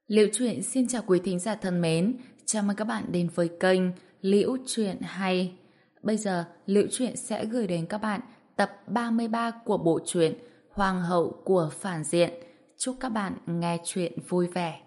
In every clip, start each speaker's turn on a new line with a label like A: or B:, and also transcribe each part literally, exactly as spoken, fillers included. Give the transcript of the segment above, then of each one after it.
A: Liễu Chuyện xin chào quý thính giả thân mến, chào mừng các bạn đến với kênh Liễu Chuyện Hay. Bây giờ, Liễu Chuyện sẽ gửi đến các bạn tập ba mươi ba của bộ truyện Hoàng hậu của phản diện. Chúc các bạn nghe chuyện vui vẻ.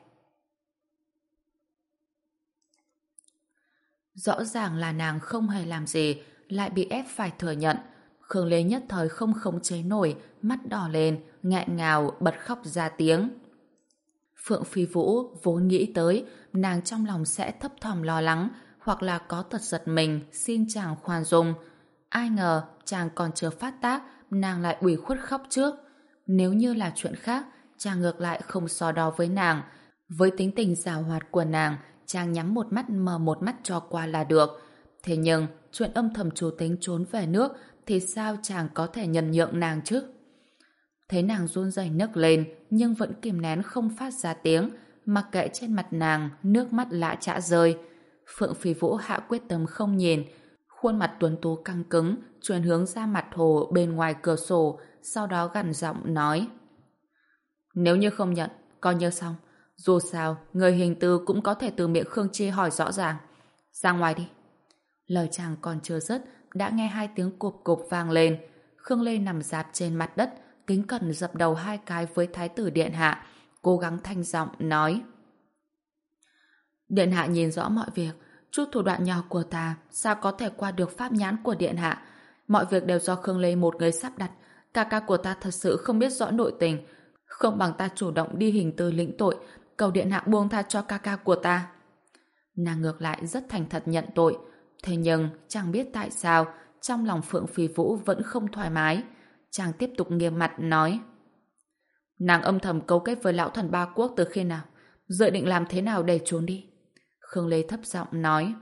A: Rõ ràng là nàng không hề làm gì, lại bị ép phải thừa nhận. Khương Lê nhất thời không khống chế nổi, mắt đỏ lên, nghẹn ngào bật khóc ra tiếng. Phượng Phi Vũ vốn nghĩ tới nàng trong lòng sẽ thấp thỏm lo lắng hoặc là có tật giật mình xin chàng khoan dung. Ai ngờ chàng còn chưa phát tác nàng lại ủy khuất khóc trước. Nếu như là chuyện khác chàng ngược lại không so đo với nàng. Với tính tình giàu hoạt của nàng chàng nhắm một mắt mở một mắt cho qua là được. Thế nhưng chuyện âm thầm chủ tính trốn về nước thì sao chàng có thể nhân nhượng nàng chứ? Thấy nàng run rẩy nức lên nhưng vẫn kìm nén không phát ra tiếng, mặc kệ trên mặt nàng nước mắt lã chã rơi. Phượng Phi Vũ hạ quyết tâm không nhìn, khuôn mặt tuấn tú căng cứng chuyển hướng ra mặt hồ bên ngoài cửa sổ, sau đó gằn giọng nói: nếu như không nhận coi như xong, dù sao người hình tư cũng có thể từ miệng Khương Chi hỏi rõ ràng. Ra ngoài đi. Lời chàng còn chưa dứt đã nghe hai tiếng cộp cộp vang lên. Khương Lê nằm rạp trên mặt đất kính cẩn dập đầu hai cái với Thái tử điện hạ, cố gắng thanh giọng nói: điện hạ nhìn rõ mọi việc, chút thủ đoạn nhỏ của ta sao có thể qua được pháp nhãn của điện hạ. Mọi việc đều do Khương Lê một người sắp đặt. Ca ca của ta thật sự không biết rõ nội tình, không bằng ta chủ động đi hình tư lĩnh tội, cầu điện hạ buông tha cho ca ca của ta. Nàng ngược lại rất thành thật nhận tội, thế nhưng chẳng biết tại sao trong lòng Phượng Phi Vũ vẫn không thoải mái. Chàng tiếp tục nghiêm mặt nói: nàng âm thầm cấu kết với lão thần ba quốc từ khi nào? Dự định làm thế nào để trốn đi? Khương Lê thấp giọng nói: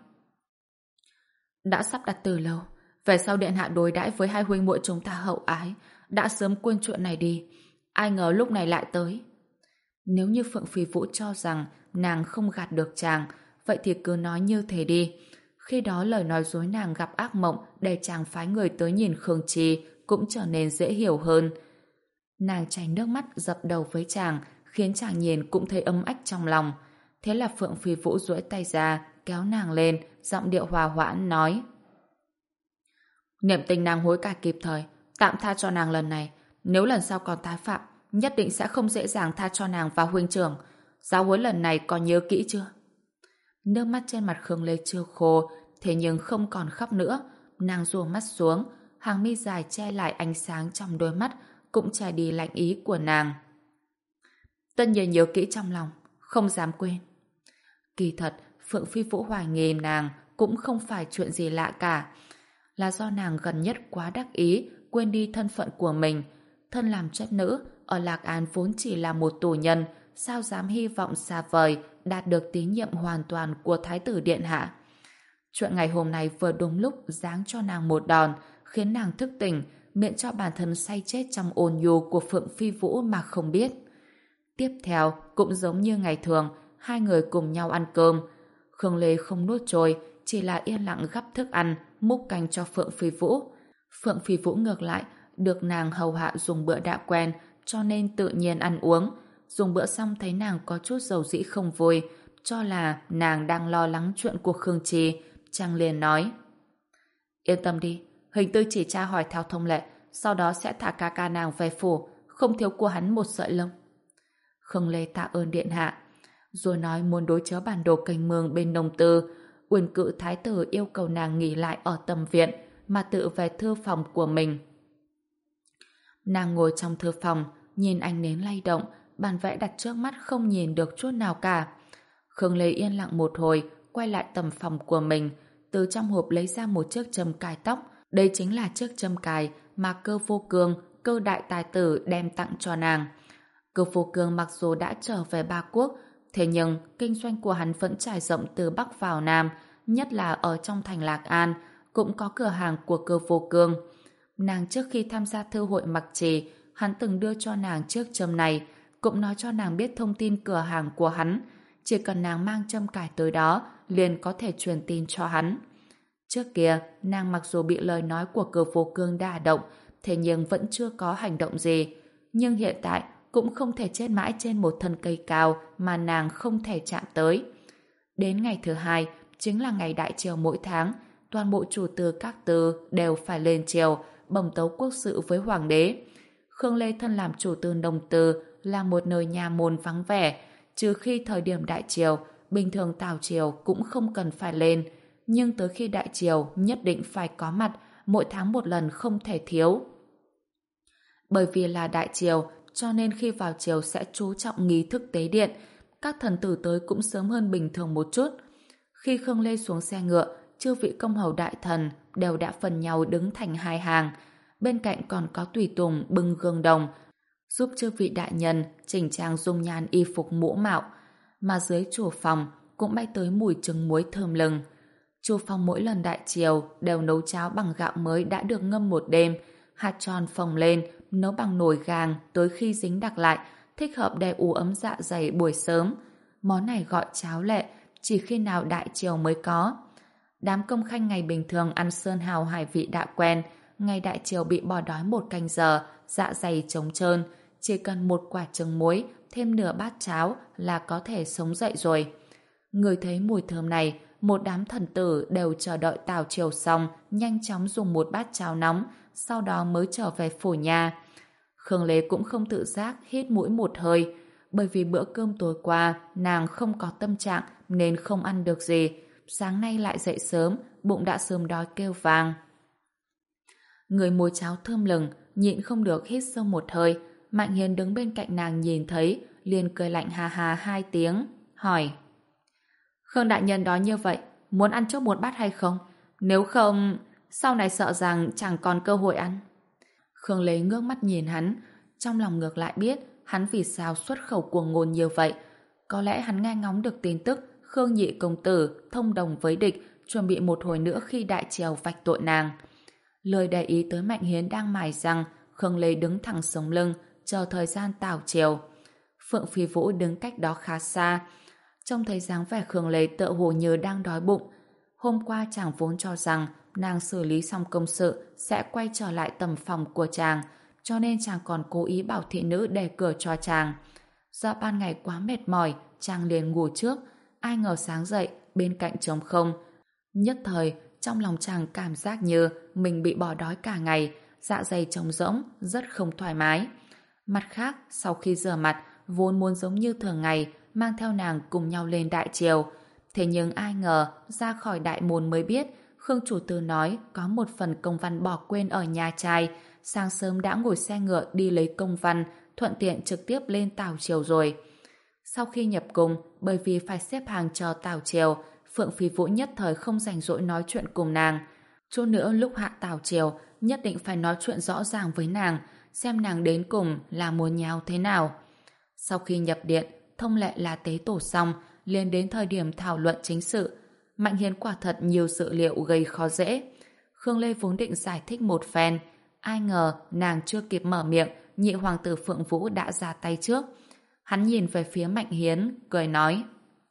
A: đã sắp đặt từ lâu, về sau điện hạ đối đãi với hai huynh muội chúng ta hậu ái, đã sớm quên chuyện này đi, ai ngờ lúc này lại tới. Nếu như Phượng Phi Vũ cho rằng nàng không gạt được chàng, vậy thì cứ nói như thế đi. Khi đó lời nói dối nàng gặp ác mộng để chàng phái người tới nhìn Khương Chi cũng trở nên dễ hiểu hơn. Nàng chảy nước mắt dập đầu với chàng, khiến chàng nhìn cũng thấy ấm ách trong lòng. Thế là Phượng Phi Vũ duỗi tay ra kéo nàng lên, giọng điệu hòa hoãn nói: niệm tình nàng hối cải kịp thời, tạm tha cho nàng lần này, nếu lần sau còn tái phạm nhất định sẽ không dễ dàng tha cho nàng và huynh trưởng. Giáo huấn lần này còn nhớ kỹ chưa? Nước mắt trên mặt Khương Lê chưa khô, thế nhưng không còn khóc nữa. Nàng rủ mắt xuống, hàng mi dài che lại ánh sáng trong đôi mắt, cũng che đi lạnh ý của nàng. Tất nhiên nhớ kỹ trong lòng, không dám quên. Kỳ thật, Phượng Phi Vũ hoài nghi nàng cũng không phải chuyện gì lạ cả. Là do nàng gần nhất quá đắc ý, quên đi thân phận của mình. Thân làm chất nữ, ở Lạc An vốn chỉ là một tù nhân, sao dám hy vọng xa vời đạt được tín nhiệm hoàn toàn của Thái tử điện hạ. Chuyện ngày hôm nay vừa đúng lúc giáng cho nàng một đòn, khiến nàng thức tỉnh, miễn cho bản thân say chết trong ôn nhu của Phượng Phi Vũ mà không biết. Tiếp theo, cũng giống như ngày thường, hai người cùng nhau ăn cơm. Khương Lê không nuốt trôi, chỉ là yên lặng gắp thức ăn, múc canh cho Phượng Phi Vũ. Phượng Phi Vũ ngược lại, được nàng hầu hạ dùng bữa đã quen, cho nên tự nhiên ăn uống. Dùng bữa xong thấy nàng có chút dầu dĩ không vui, cho là nàng đang lo lắng chuyện của Khương Trì. Chàng liền nói: yên tâm đi, hình tư chỉ tra hỏi theo thông lệ, sau đó sẽ thả ca ca nàng về phủ, không thiếu của hắn một sợi lông. Khương Lê tạ ơn điện hạ, rồi nói muốn đối chiếu bản đồ kênh mương bên Nông Tư. Uyển cự thái tử yêu cầu nàng nghỉ lại ở tầm viện, mà tự về thư phòng của mình. Nàng ngồi trong thư phòng, nhìn ánh nến lay động, bản vẽ đặt trước mắt không nhìn được chút nào cả. Khương Lê yên lặng một hồi, quay lại tầm phòng của mình, từ trong hộp lấy ra một chiếc châm cài tóc. Đây chính là chiếc châm cài mà Cơ Vô Cương, Cơ đại tài tử đem tặng cho nàng. Cơ Vô Cương mặc dù đã trở về Ba Quốc, thế nhưng kinh doanh của hắn vẫn trải rộng từ Bắc vào Nam, nhất là ở trong thành Lạc An, cũng có cửa hàng của Cơ Vô Cương. Nàng trước khi tham gia thư hội mặc trì, hắn từng đưa cho nàng chiếc châm này, cũng nói cho nàng biết thông tin cửa hàng của hắn. Chỉ cần nàng mang châm cài tới đó, liền có thể truyền tin cho hắn. Trước kia, nàng mặc dù bị lời nói của Cơ Vô Cương đả động, thế nhưng vẫn chưa có hành động gì. Nhưng hiện tại, cũng không thể chết mãi trên một thân cây cao mà nàng không thể chạm tới. Đến ngày thứ hai, chính là ngày đại triều mỗi tháng, toàn bộ chủ từ các tư đều phải lên triều, bẩm tấu quốc sự với hoàng đế. Khương Lê thân làm chủ từ Nông Từ, là một nơi nhà môn vắng vẻ, trừ khi thời điểm đại triều, bình thường tào triều cũng không cần phải lên, nhưng tới khi đại triều nhất định phải có mặt, mỗi tháng một lần không thể thiếu. Bởi vì là đại triều, cho nên khi vào triều sẽ chú trọng nghi thức tế điện, các thần tử tới cũng sớm hơn bình thường một chút. Khi Khương Lê xuống xe ngựa, chư vị công hầu đại thần đều đã phần nhau đứng thành hai hàng, bên cạnh còn có tùy tùng bưng gương đồng, giúp chư vị đại nhân chỉnh trang dung nhan y phục mũ mạo, mà dưới chủ phòng cũng bay tới mùi trứng muối thơm lừng. Chủ phòng mỗi lần đại triều đều nấu cháo bằng gạo mới đã được ngâm một đêm, hạt tròn phồng lên, nấu bằng nồi gang tới khi dính đặc lại, thích hợp để ủ ấm dạ dày buổi sớm. Món này gọi cháo lệ, chỉ khi nào đại triều mới có. Đám công khanh ngày bình thường ăn sơn hào hải vị đã quen, ngày đại triều bị bỏ đói một canh giờ, dạ dày trống trơn, chỉ cần một quả trứng muối, thêm nửa bát cháo là có thể sống dậy rồi. Người thấy mùi thơm này, một đám thần tử đều chờ đợi tào triều xong, nhanh chóng dùng một bát cháo nóng, sau đó mới trở về phủ nhà. Khương Lê cũng không tự giác hít mũi một hơi, bởi vì bữa cơm tối qua nàng không có tâm trạng nên không ăn được gì. Sáng nay lại dậy sớm, bụng đã sớm đói kêu vang. Người mùi cháo thơm lừng, nhịn không được hít sâu một hơi. Mạnh Hiền đứng bên cạnh nàng nhìn thấy, liền cười lạnh hà hà hai tiếng, hỏi: Khương đại nhân đói như vậy, muốn ăn trước một bát hay không? Nếu không, sau này sợ rằng chẳng còn cơ hội ăn. Khương Lê ngước mắt nhìn hắn, trong lòng ngược lại biết hắn vì sao xuất khẩu cuồng ngôn như vậy. Có lẽ hắn nghe ngóng được tin tức Khương nhị công tử thông đồng với địch, chuẩn bị một hồi nữa khi đại triều vạch tội nàng. Lời để ý tới Mạnh Hiến đang mài răng, Khương Lê đứng thẳng sống lưng, chờ thời gian tào triều. Phượng Phi Vũ đứng cách đó khá xa, trông thấy dáng vẻ Khương Lê tựa hồ như đang đói bụng. Hôm qua chàng vốn cho rằng nàng xử lý xong công sự sẽ quay trở lại tầm phòng của chàng, cho nên chàng còn cố ý bảo thị nữ để cửa cho chàng. Do ban ngày quá mệt mỏi, chàng liền ngủ trước, ai ngờ sáng dậy bên cạnh trống không. Nhất thời trong lòng chàng cảm giác như mình bị bỏ đói cả ngày, dạ dày trống rỗng, rất không thoải mái. Mặt khác, sau khi rửa mặt, vốn muốn giống như thường ngày mang theo nàng cùng nhau lên đại triều. Thế nhưng ai ngờ ra khỏi đại môn mới biết Khương chủ tử nói có một phần công văn bỏ quên ở nhà trai, sáng sớm đã ngồi xe ngựa đi lấy công văn, thuận tiện trực tiếp lên tào triều rồi. Sau khi nhập cung, bởi vì phải xếp hàng chờ tào triều, Phượng Phi Vũ nhất thời không rảnh rỗi nói chuyện cùng nàng. Chút nữa lúc hạ tào triều, nhất định phải nói chuyện rõ ràng với nàng, xem nàng đến cùng là muốn nháo thế nào. Sau khi nhập điện, thông lệ là tế tổ xong, liền đến thời điểm thảo luận chính sự. Mạnh Hiến quả thật nhiều sự liệu gây khó dễ. Khương Lê vốn định giải thích một phen, ai ngờ nàng chưa kịp mở miệng, nhị hoàng tử Phượng Vũ đã ra tay trước. Hắn nhìn về phía Mạnh Hiến, cười nói: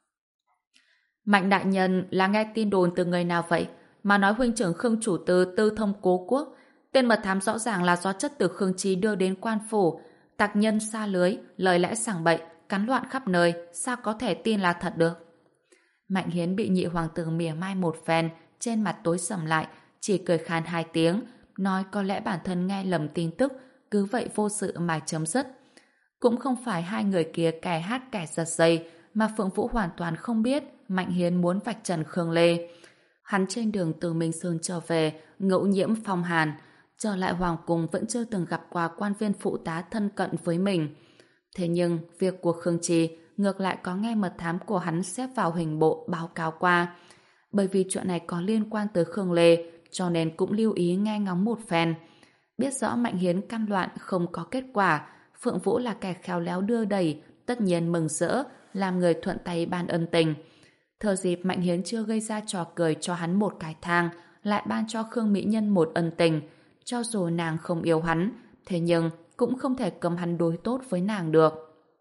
A: Mạnh đại nhân là nghe tin đồn từ người nào vậy, mà nói huynh trưởng Khương chủ tư tư thông cố quốc, tên mật thám rõ ràng là do chất tử Khương Chí đưa đến quan phủ, tặc nhân xa lưới, lời lẽ sảng bậy, cắn loạn khắp nơi, sao có thể tin là thật được. Mạnh Hiến bị nhị hoàng tử mỉa mai một phen, trên mặt tối sầm lại, chỉ cười khan hai tiếng, nói có lẽ bản thân nghe lầm tin tức, cứ vậy vô sự mà chấm dứt. Cũng không phải hai người kia kẻ hát kẻ giật dây, mà Phượng Vũ hoàn toàn không biết Mạnh Hiến muốn vạch trần Khương Lê. Hắn trên đường từ Minh Sơn trở về, ngẫu nhiễm phong hàn, trở lại hoàng cung vẫn chưa từng gặp qua quan viên phụ tá thân cận với mình. Thế nhưng, việc của Khương Trì ngược lại có nghe mật thám của hắn xếp vào hình bộ báo cáo qua. Bởi vì chuyện này có liên quan tới Khương Lê, cho nên cũng lưu ý nghe ngóng một phen. Biết rõ Mạnh Hiến căn loạn không có kết quả, Phượng Vũ là kẻ khéo léo đưa đẩy, tất nhiên mừng rỡ, làm người thuận tay ban ân tình. Thừa dịp Mạnh Hiến chưa gây ra trò cười cho hắn một cái thang, lại ban cho Khương Mỹ Nhân một ân tình. Cho dù nàng không yêu hắn, thế nhưng cũng không thể cấm hắn đối tốt với nàng được.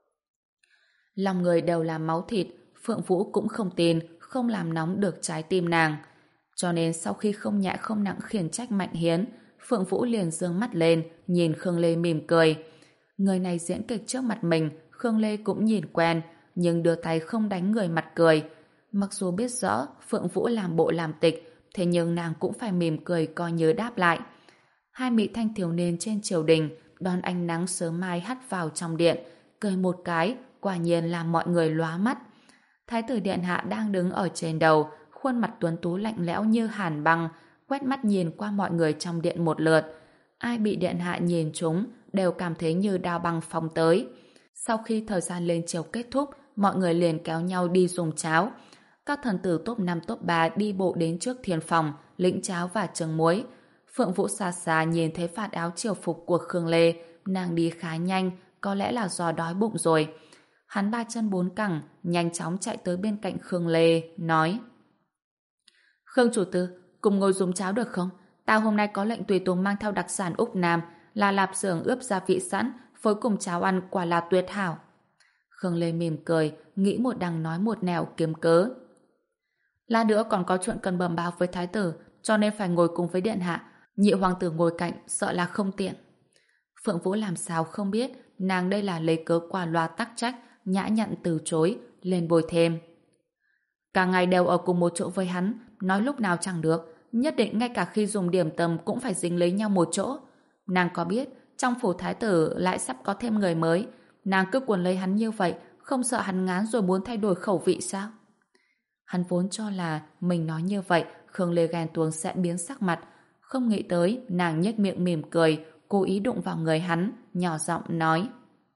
A: Lòng người đều là máu thịt, Phượng Vũ cũng không tin, không làm nóng được trái tim nàng. Cho nên sau khi không nhẹ không nặng khiển trách Mạnh Hiến, Phượng Vũ liền giương mắt lên, nhìn Khương Lê mỉm cười. Người này diễn kịch trước mặt mình, Khương Lê cũng nhìn quen, nhưng đưa tay không đánh người mặt cười. Mặc dù biết rõ Phượng Vũ làm bộ làm tịch, thế nhưng nàng cũng phải mỉm cười coi như đáp lại. Hai mỹ thanh thiếu niên trên triều đình đón ánh nắng sớm mai hắt vào trong điện, cười một cái, quả nhiên làm mọi người lóa mắt. Thái tử điện hạ đang đứng ở trên đầu, khuôn mặt tuấn tú lạnh lẽo như hàn băng, quét mắt nhìn qua mọi người trong điện một lượt. Ai bị điện hạ nhìn trúng đều cảm thấy như đao băng phóng tới. Sau khi thời gian lên triều kết thúc, mọi người liền kéo nhau đi dùng cháo. Các thần tử top năm top ba đi bộ đến trước thiên phòng, lĩnh cháo và trứng muối. Phượng Vũ xa xa nhìn thấy vạt áo triều phục của Khương Lê, nàng đi khá nhanh, có lẽ là do đói bụng rồi. Hắn ba chân bốn cẳng, nhanh chóng chạy tới bên cạnh Khương Lê, nói: Khương chủ tử, cùng ngồi dùng cháo được không? Tao hôm nay có lệnh tùy tùng mang theo đặc sản Úc Nam, là lạp xưởng ướp gia vị sẵn, phối cùng cháo ăn quả là tuyệt hảo. Khương Lê mỉm cười, nghĩ một đằng nói một nẻo kiếm cớ. Lát nữa còn có chuyện cần bẩm báo với thái tử, cho nên phải ngồi cùng với điện hạ. Nhị hoàng tử ngồi cạnh, sợ là không tiện. Phượng Vũ làm sao không biết, nàng đây là lấy cớ qua loa tắc trách, nhã nhặn từ chối, lên bồi thêm. Cả ngày đều ở cùng một chỗ với hắn, nói lúc nào chẳng được, nhất định ngay cả khi dùng điểm tâm cũng phải dính lấy nhau một chỗ. Nàng có biết, trong phủ thái tử lại sắp có thêm người mới, nàng cứ cuốn lấy hắn như vậy, không sợ hắn ngán rồi muốn thay đổi khẩu vị sao? Hắn vốn cho là mình nói như vậy, Khương Lê ghen tuông sẽ biến sắc mặt, không nghĩ tới nàng nhếch miệng mỉm cười, cố ý đụng vào người hắn, nhỏ giọng nói: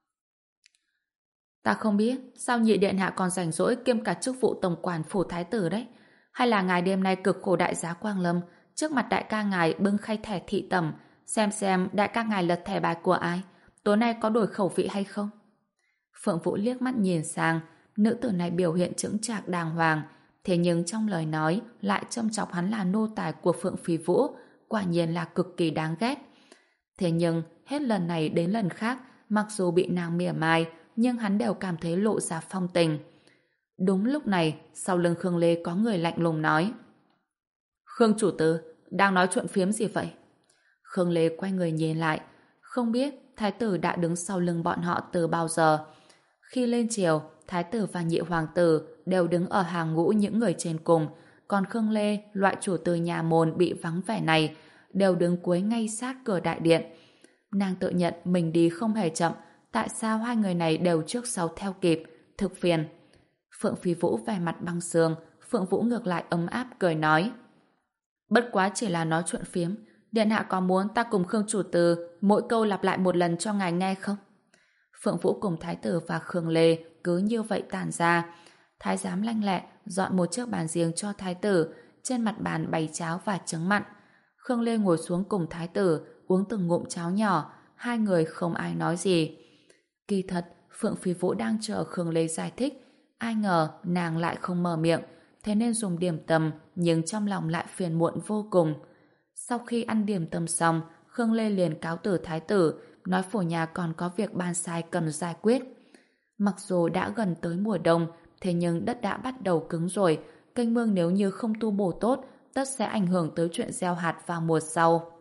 A: Ta không biết, sao nhị điện hạ còn rảnh rỗi kiêm cả chức vụ tổng quản phủ thái tử đấy? Hay là ngài đêm nay cực khổ đại giá Quang Lâm, trước mặt đại ca ngài bưng khay thẻ thị tẩm, xem xem đại ca ngài lật thẻ bài của ai, tối nay có đổi khẩu vị hay không? Phượng Vũ liếc mắt nhìn sang, nữ tử này biểu hiện chững chạc đàng hoàng, thế nhưng trong lời nói lại châm chọc hắn là nô tài của Phượng Phi Vũ, quả nhiên là cực kỳ đáng ghét. Thế nhưng hết lần này đến lần khác, mặc dù bị nàng mỉa mai, nhưng hắn đều cảm thấy lộ ra phong tình. Đúng lúc này, sau lưng Khương Lê có người lạnh lùng nói: Khương chủ tử, đang nói chuyện phiếm gì vậy? Khương Lê quay người nhìn lại, không biết thái tử đã đứng sau lưng bọn họ từ bao giờ. Khi lên triều, thái tử và nhị hoàng tử đều đứng ở hàng ngũ những người trên cùng, còn Khương Lê, loại chủ tử nhà môn bị vắng vẻ này, đều đứng cuối ngay sát cửa đại điện. Nàng tự nhận mình đi không hề chậm, tại sao hai người này đều trước sau theo kịp, thực phiền. Phượng Phi Vũ vẻ mặt băng sương, Phượng Vũ ngược lại ấm áp cười nói: Bất quá chỉ là nói chuyện phiếm, điện hạ có muốn ta cùng Khương chủ tử mỗi câu lặp lại một lần cho ngài nghe không? Phượng Vũ cùng thái tử và Khương Lê cứ như vậy tản ra. Thái giám lanh lẹ dọn một chiếc bàn riêng cho thái tử, trên mặt bàn bày cháo và trứng mặn. Khương Lê ngồi xuống cùng thái tử uống từng ngụm cháo nhỏ, hai người không ai nói gì. Kỳ thật, Phượng Phi Vũ đang chờ Khương Lê giải thích, ai ngờ nàng lại không mở miệng, thế nên dùng điểm tâm, nhưng trong lòng lại phiền muộn vô cùng. Sau khi ăn điểm tâm xong, Khương Lê liền cáo từ thái tử, nói phủ nhà còn có việc ban sai cần giải quyết. Mặc dù đã gần tới mùa đông, thế nhưng đất đã bắt đầu cứng rồi, kênh mương nếu như không tu bổ tốt, tất sẽ ảnh hưởng tới chuyện gieo hạt vào mùa sau.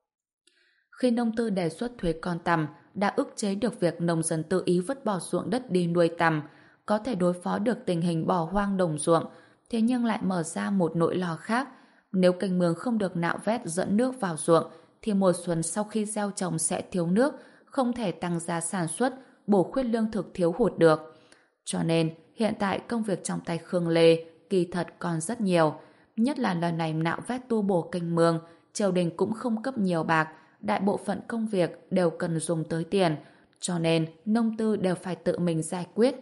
A: Khi nông tư đề xuất thuế con tằm, đã ức chế được việc nông dân tự ý vứt bỏ ruộng đất đi nuôi tằm, có thể đối phó được tình hình bỏ hoang đồng ruộng, thế nhưng lại mở ra một nỗi lo khác. Nếu kênh mương không được nạo vét dẫn nước vào ruộng, thì mùa xuân sau khi gieo trồng sẽ thiếu nước, không thể tăng gia sản xuất, bổ khuyết lương thực thiếu hụt được. Cho nên, hiện tại công việc trong tay Khương Lê kỳ thật còn rất nhiều, nhất là lần này nạo vét tu bổ kênh mương, triều đình cũng không cấp nhiều bạc, đại bộ phận công việc đều cần dùng tới tiền, cho nên nông tư đều phải tự mình giải quyết.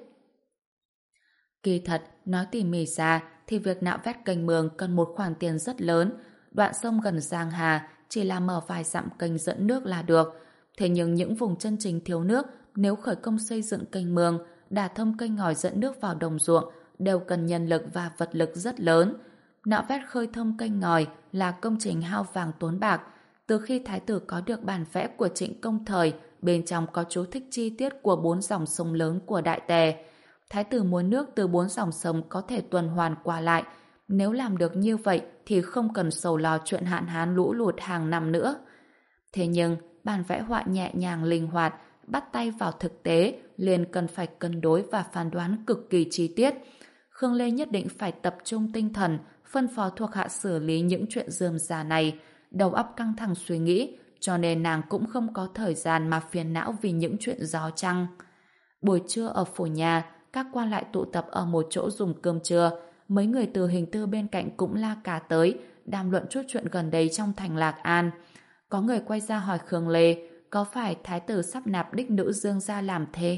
A: Kỳ thật, nói tỉ mỉ ra thì việc nạo vét kênh mương cần một khoản tiền rất lớn. Đoạn sông gần Giang Hà chỉ là mở vài dặm kênh dẫn nước là được. Thế nhưng những vùng chân chính thiếu nước, nếu khởi công xây dựng kênh mương, đả thông kênh ngòi dẫn nước vào đồng ruộng, đều cần nhân lực và vật lực rất lớn. Nạo vét khơi thông kênh ngòi là công trình hao vàng tốn bạc. Từ khi thái tử có được bản vẽ của Trịnh Công Thời, bên trong có chú thích chi tiết của bốn dòng sông lớn của Đại Tề. Thái tử muốn nước từ bốn dòng sông có thể tuần hoàn qua lại. Nếu làm được như vậy thì không cần sầu lo chuyện hạn hán lũ lụt hàng năm nữa. Thế nhưng, bản vẽ họa nhẹ nhàng linh hoạt, bắt tay vào thực tế, liền cần phải cân đối và phán đoán cực kỳ chi tiết. Khương Lê nhất định phải tập trung tinh thần, phân phó thuộc hạ xử lý những chuyện rườm rà này, đầu óc căng thẳng suy nghĩ, cho nên nàng cũng không có thời gian mà phiền não vì những chuyện gió chăng. Buổi trưa ở phủ nhà, các quan lại tụ tập ở một chỗ dùng cơm trưa, mấy người từ hình tư bên cạnh cũng la cả tới, đàm luận chút chuyện gần đây trong thành Lạc An. Có người quay ra hỏi Khương Lê, có phải thái tử sắp nạp đích nữ Dương gia làm thê?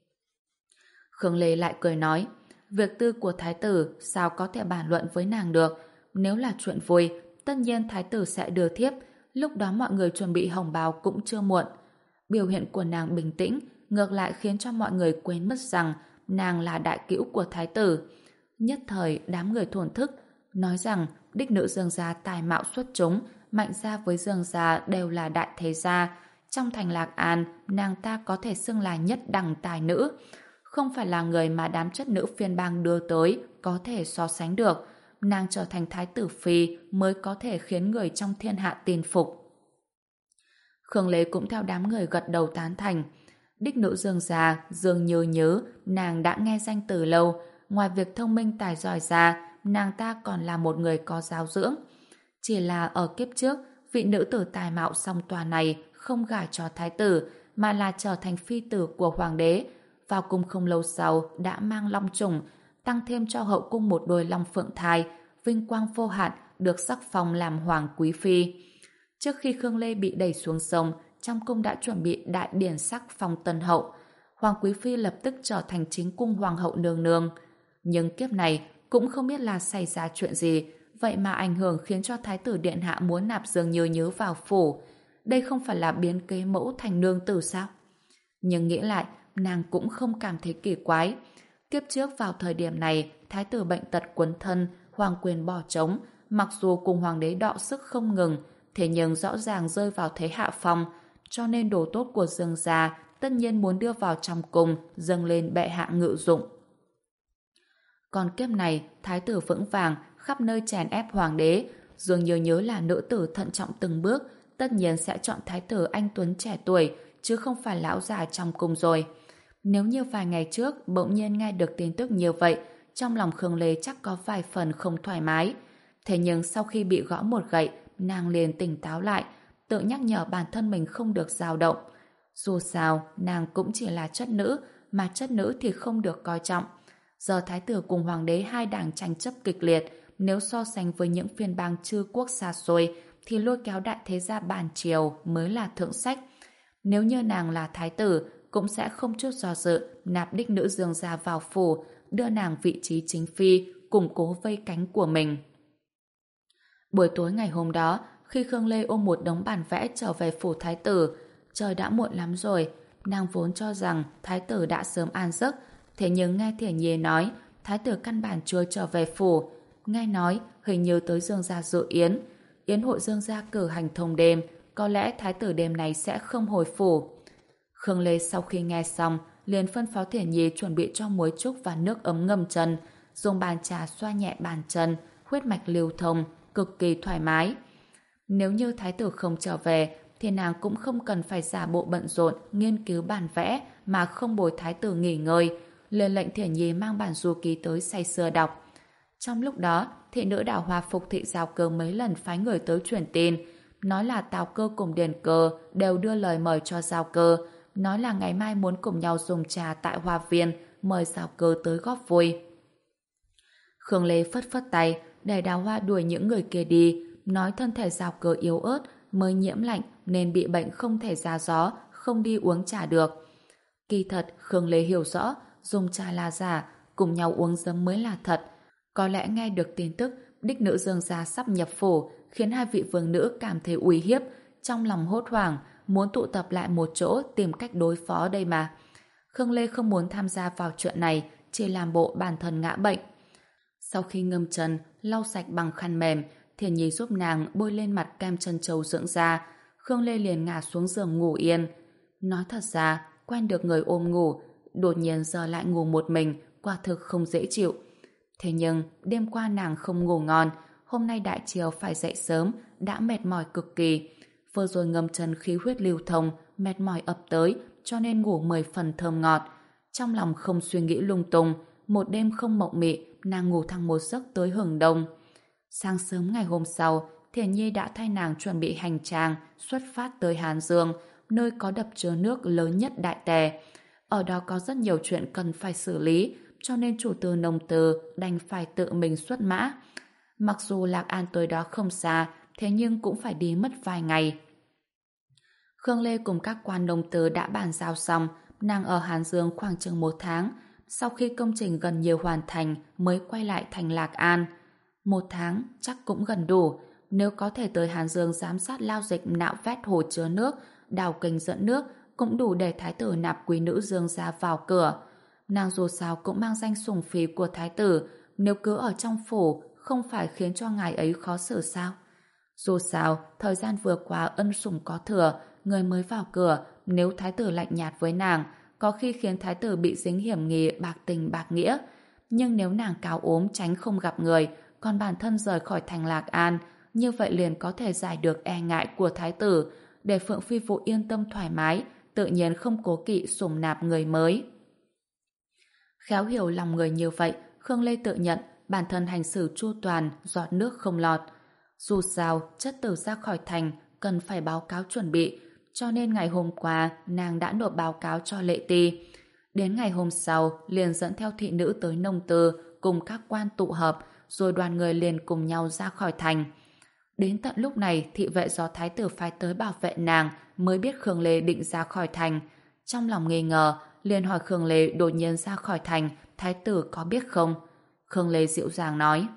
A: Khương Lê lại cười nói, việc tư của thái tử sao có thể bàn luận với nàng được, nếu là chuyện vui, tất nhiên thái tử sẽ đưa thiếp, lúc đó mọi người chuẩn bị hồng bào cũng chưa muộn. Biểu hiện của nàng bình tĩnh, ngược lại khiến cho mọi người quên mất rằng nàng là đại cữu của thái tử. Nhất thời đám người thổn thức, nói rằng đích nữ Dương gia tài mạo xuất chúng, Mạnh gia với Dương gia đều là đại thế gia. Trong thành Lạc An, nàng ta có thể xưng là nhất đẳng tài nữ, không phải là người mà đám chất nữ phiên bang đưa tới có thể so sánh được. Nàng trở thành thái tử phi mới có thể khiến người trong thiên hạ tin phục. Khương Lê cũng theo đám người gật đầu tán thành. Đích nữ Dương gia dường như nhớ nàng đã nghe danh từ lâu, ngoài việc thông minh tài giỏi ra, nàng ta còn là một người có giáo dưỡng. Chỉ là ở kiếp trước, vị nữ tử tài mạo song tòa này không gả cho thái tử, mà là trở thành phi tử của hoàng đế. Vào cung không lâu sau đã mang long trùng, tăng thêm cho hậu cung một đôi long phượng thai, vinh quang vô hạn, được sắc phong làm hoàng quý phi. Trước khi Khương Lê bị đẩy xuống sông, trong cung đã chuẩn bị đại điển sắc phong tân hậu. Hoàng quý phi lập tức trở thành chính cung hoàng hậu nương nương. Nhưng kiếp này cũng không biết là xảy ra chuyện gì, vậy mà ảnh hưởng khiến cho thái tử điện hạ muốn nạp Dương Như Nhớ vào phủ. Đây không phải là biến kế mẫu thành nương tử sao? Nhưng nghĩ lại, nàng cũng không cảm thấy kỳ quái. Kiếp trước vào thời điểm này, thái tử bệnh tật quấn thân, hoàng quyền bỏ trống, mặc dù cùng hoàng đế đọ sức không ngừng, thế nhưng rõ ràng rơi vào thế hạ phong, cho nên đồ tốt của Dương gia tất nhiên muốn đưa vào trong cung, dâng lên bệ hạ ngự dụng. Còn kiếp này, thái tử vững vàng, khắp nơi chèn ép hoàng đế, Dương Như Nhớ là nữ tử thận trọng từng bước, tất nhiên sẽ chọn thái tử anh tuấn trẻ tuổi, chứ không phải lão già trong cung rồi. Nếu như vài ngày trước bỗng nhiên nghe được tin tức như vậy, trong lòng Khương Lê chắc có vài phần không thoải mái. Thế nhưng sau khi bị gõ một gậy, nàng liền tỉnh táo lại, tự nhắc nhở bản thân mình không được dao động. Dù sao, nàng cũng chỉ là chất nữ, mà chất nữ thì không được coi trọng. Giờ thái tử cùng hoàng đế hai đảng tranh chấp kịch liệt, nếu so sánh với những phiên bang chư quốc xa xôi, thì lôi kéo đại thế gia bản triều mới là thượng sách. Nếu như nàng là thái tử, cũng sẽ không chút do dự nạp đích nữ Dương gia vào phủ, đưa nàng vị trí chính phi, củng cố vây cánh của mình. Buổi tối ngày hôm đó, khi Khương Lê ôm một đống bản vẽ trở về phủ thái tử, trời đã muộn lắm rồi. Nàng vốn cho rằng thái tử đã sớm an giấc, thế nhưng nghe Thiển Nhi nói thái tử căn bản chưa trở về phủ. Nghe nói hình như tới Dương gia dự yến, yến hội Dương gia cử hành thông đêm, có lẽ thái tử đêm này sẽ không hồi phủ. Khương Lê sau khi nghe xong, liền phân phó Thiển Nhi chuẩn bị cho muối trúc và nước ấm ngâm chân, dùng bàn trà xoa nhẹ bàn chân, huyết mạch lưu thông, cực kỳ thoải mái. Nếu như thái tử không trở về, thì nàng cũng không cần phải giả bộ bận rộn nghiên cứu bản vẽ mà không bồi thái tử nghỉ ngơi, liền lệnh Thiển Nhi mang bản du ký tới say sưa đọc. Trong lúc đó, thị nữ đảo Hòa Phục thị Giao Cơ mấy lần phái người tới truyền tin, nói là Tào Cơ cùng Điền Cơ đều đưa lời mời cho Giao Cơ, nói là ngày mai muốn cùng nhau dùng trà tại Hoa Viên, mời Giao Cơ tới góp vui. Khương Lê phất phất tay, để Đào Hoa đuổi những người kia đi, nói thân thể Giao Cơ yếu ớt, mới nhiễm lạnh nên bị bệnh không thể ra gió, không đi uống trà được. Kỳ thật, Khương Lê hiểu rõ, dùng trà là giả, cùng nhau uống giấm mới là thật. Có lẽ nghe được tin tức đích nữ Dương gia sắp nhập phủ, khiến hai vị vương nữ cảm thấy uy hiếp, trong lòng hốt hoảng, muốn tụ tập lại một chỗ tìm cách đối phó đây mà. Khương Lê không muốn tham gia vào chuyện này, chỉ làm bộ bản thân ngã bệnh. Sau khi ngâm chân, lau sạch bằng khăn mềm, Thiền Nhi giúp nàng bôi lên mặt kem chân trâu dưỡng da. Khương Lê liền ngả xuống giường ngủ yên. Nói thật ra, quen được người ôm ngủ, đột nhiên giờ lại ngủ một mình, quả thực không dễ chịu. Thế nhưng, đêm qua nàng không ngủ ngon, hôm nay đại chiều phải dậy sớm, đã mệt mỏi cực kỳ. Vừa rồi ngâm chân khí huyết lưu thông, mệt mỏi ập tới, cho nên ngủ mười phần thơm ngọt. Trong lòng không suy nghĩ lung tung, một đêm không mộng mị, nàng ngủ thẳng một giấc tới hừng đông. Sáng sớm ngày hôm sau, Thiền Nhi đã thay nàng chuẩn bị hành trang, xuất phát tới Hàn Dương, nơi có đập chứa nước lớn nhất Đại Tề. Ở đó có rất nhiều chuyện cần phải xử lý, cho nên chủ tư Nông Từ đành phải tự mình xuất mã. Mặc dù Lạc An tới đó không xa, thế nhưng cũng phải đi mất vài ngày. Khương Lê cùng các quan nông từ đã bàn giao xong, nàng ở Hàn Dương khoảng chừng một tháng, sau khi công trình gần như hoàn thành mới quay lại thành Lạc An. Một tháng chắc cũng gần đủ, nếu có thể tới Hàn Dương giám sát lao dịch nạo vét hồ chứa nước, đào kênh dẫn nước, cũng đủ để thái tử nạp quý nữ Dương gia vào cửa. Nàng dù sao cũng mang danh sủng phi của thái tử, nếu cứ ở trong phủ không phải khiến cho ngài ấy khó xử sao? Dù sao, thời gian vừa qua ân sủng có thừa, người mới vào cửa, nếu thái tử lạnh nhạt với nàng, có khi khiến thái tử bị dính hiểm nghi bạc tình bạc nghĩa. Nhưng nếu nàng cáo ốm tránh không gặp người, còn bản thân rời khỏi thành Lạc An, như vậy liền có thể giải được e ngại của thái tử, để Phượng Phi Vũ yên tâm thoải mái, tự nhiên không cố kỵ sủng nạp người mới. Khéo hiểu lòng người như vậy, Khương Lê tự nhận bản thân hành xử chu toàn, giọt nước không lọt. Dù sao, chất tử ra khỏi thành, cần phải báo cáo chuẩn bị, cho nên ngày hôm qua nàng đã nộp báo cáo cho Lệ Ti. Đến ngày hôm sau, liền dẫn theo thị nữ tới Nông Tư cùng các quan tụ họp, rồi đoàn người liền cùng nhau ra khỏi thành. Đến tận lúc này, thị vệ do thái tử phái tới bảo vệ nàng mới biết Khương Lê định ra khỏi thành. Trong lòng nghi ngờ, liền hỏi Khương Lê đột nhiên ra khỏi thành, thái tử có biết không? Khương Lê dịu dàng nói: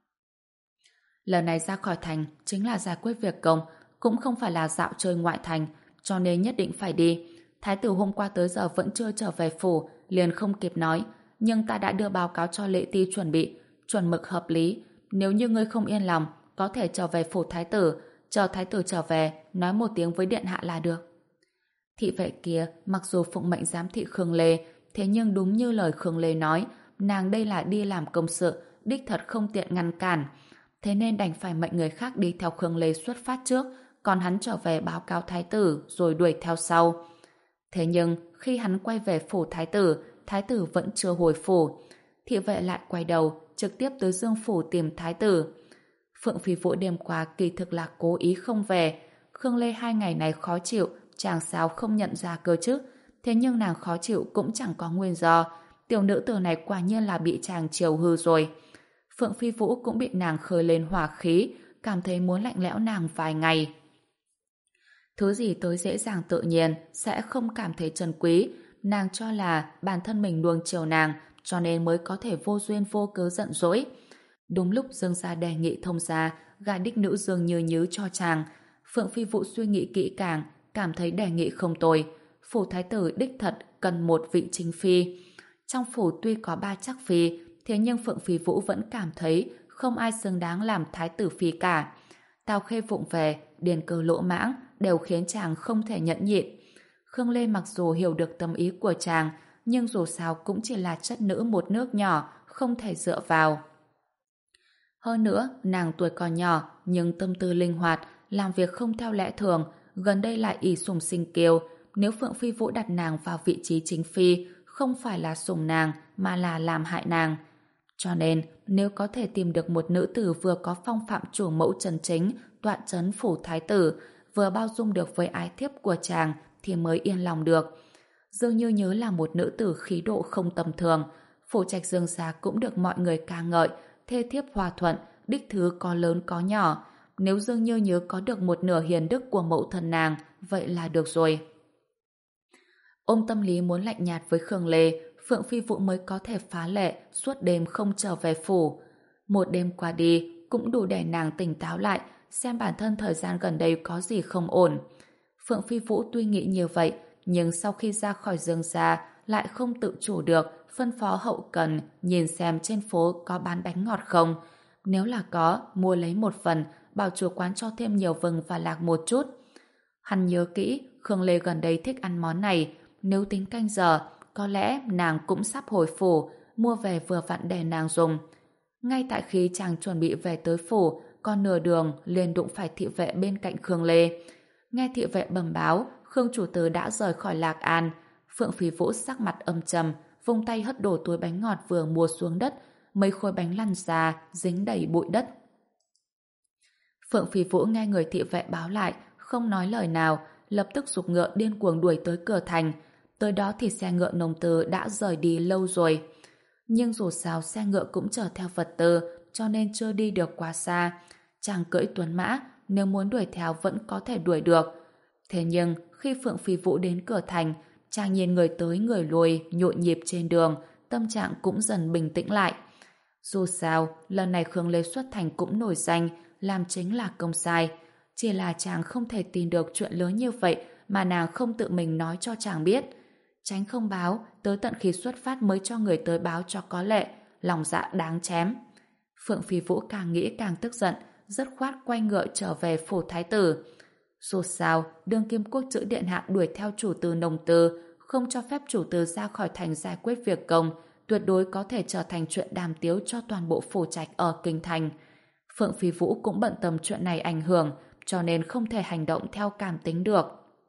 A: lần này ra khỏi thành chính là giải quyết việc công, cũng không phải là dạo chơi ngoại thành, cho nên nhất định phải đi. Thái tử hôm qua tới giờ vẫn chưa trở về phủ, liền không kịp nói, nhưng ta đã đưa báo cáo cho Lệ Ti chuẩn bị, chuẩn mực hợp lý. Nếu như ngươi không yên lòng, có thể trở về phủ thái tử, chờ thái tử trở về, nói một tiếng với điện hạ là được. Thị vệ kia mặc dù phụng mệnh giám thị Khương Lê, thế nhưng đúng như lời Khương Lê nói, nàng đây là đi làm công sự, đích thật không tiện ngăn cản. Thế nên đành phải mệnh người khác đi theo Khương Lê xuất phát trước, còn hắn trở về báo cáo thái tử rồi đuổi theo sau. Thế nhưng khi hắn quay về phủ thái tử, thái tử vẫn chưa hồi phủ. Thị vệ lại quay đầu trực tiếp tới Dương phủ tìm thái tử. Phượng Phi Vũ đêm qua kỳ thực là cố ý không về. Khương Lê hai ngày này khó chịu, chàng sao không nhận ra cơ chứ? Thế nhưng nàng khó chịu cũng chẳng có nguyên do. Tiểu nữ tử này quả nhiên là bị chàng chiều hư rồi. Phượng Phi Vũ cũng bị nàng khơi lên hỏa khí, cảm thấy muốn lạnh lẽo nàng vài ngày. Thứ gì tới dễ dàng tự nhiên sẽ không cảm thấy trân quý. Nàng cho là bản thân mình nuông chiều nàng, cho nên mới có thể vô duyên vô cớ giận dỗi. Đúng lúc Dương gia đề nghị thông gia gả đích nữ Dương Như Nhứ cho chàng, Phượng Phi Vũ suy nghĩ kỹ càng, cảm thấy đề nghị không tồi. Phủ thái tử đích thật cần một vị chính phi. Trong phủ tuy có ba chắc phi, thế nhưng Phượng Phi Vũ vẫn cảm thấy không ai xứng đáng làm thái tử phi cả. Tào Khê vụng về, Điền Cơ lỗ mãng đều khiến chàng không thể nhẫn nhịn. Khương Lê mặc dù hiểu được tâm ý của chàng, nhưng dù sao cũng chỉ là chất nữ một nước nhỏ, không thể dựa vào. Hơn nữa, nàng tuổi còn nhỏ, nhưng tâm tư linh hoạt, làm việc không theo lẽ thường, gần đây lại ỷ sủng sinh kiêu. Nếu Phượng Phi Vũ đặt nàng vào vị trí chính phi, không phải là sủng nàng, mà là làm hại nàng. Cho nên, nếu có thể tìm được một nữ tử vừa có phong phạm chủ mẫu chân chính, tọa chấn phủ thái tử, vừa bao dung được với ái thiếp của chàng, thì mới yên lòng được. Dương Như Nhớ là một nữ tử khí độ không tầm thường. Phủ trạch Dương gia cũng được mọi người ca ngợi, thê thiếp hòa thuận, đích thứ có lớn có nhỏ. Nếu Dương Như Nhớ có được một nửa hiền đức của mẫu thân nàng, vậy là được rồi. Ôm tâm lý muốn lạnh nhạt với Khương Lê, Phượng Phi Vũ mới có thể phá lệ suốt đêm không trở về phủ. Một đêm qua đi cũng đủ để nàng tỉnh táo lại, xem bản thân thời gian gần đây có gì không ổn. Phượng Phi Vũ tuy nghĩ như vậy, nhưng sau khi ra khỏi Dương gia lại không tự chủ được, phân phó hậu cần nhìn xem trên phố có bán bánh ngọt không. Nếu là có, mua lấy một phần, bảo chủ quán cho thêm nhiều vừng và lạc một chút. Hắn nhớ kỹ, Khương Lê gần đây thích ăn món này, nếu tính canh giờ, có lẽ nàng cũng sắp hồi phủ, mua về vừa vặn để nàng dùng. Ngay tại khi chàng chuẩn bị về tới phủ, còn nửa đường liền đụng phải thị vệ bên cạnh Khương Lê. Nghe thị vệ bẩm báo, Khương chủ tử đã rời khỏi Lạc An. Phượng Phí Vũ sắc mặt âm trầm, vung tay hất đổ túi bánh ngọt vừa mua xuống đất, mấy khối bánh lăn ra, dính đầy bụi đất. Phượng Phí Vũ nghe người thị vệ báo lại, không nói lời nào, lập tức giục ngựa điên cuồng đuổi tới cửa thành. Tới đó thì xe ngựa nồng từ đã rời đi lâu rồi. Nhưng dù sao xe ngựa cũng chở theo vật tư, cho nên chưa đi được quá xa. Chàng cưỡi tuấn mã, nếu muốn đuổi theo vẫn có thể đuổi được. Thế nhưng, khi Phượng Phí Vũ đến cửa thành, chàng nhìn người tới người lui, nhộn nhịp trên đường, tâm trạng cũng dần bình tĩnh lại. Dù sao, lần này Khương Lê xuất thành cũng nổi danh, làm chính là công sai. Chỉ là chàng không thể tin được chuyện lớn như vậy mà nàng không tự mình nói cho chàng biết. Tránh không báo, tới tận khi xuất phát mới cho người tới báo cho có lệ, lòng dạ đáng chém. Phượng Phi Vũ càng nghĩ càng tức giận, dứt khoát quay ngựa trở về phủ thái tử. Dù sao, đương kim quốc chữ điện hạ đuổi theo chủ từ nồng từ, không cho phép chủ từ ra khỏi thành giải quyết việc công, tuyệt đối có thể trở thành chuyện đàm tiếu cho toàn bộ phủ trạch ở kinh thành. Phượng Phi Vũ cũng bận tâm chuyện này ảnh hưởng, cho nên không thể hành động theo cảm tính được.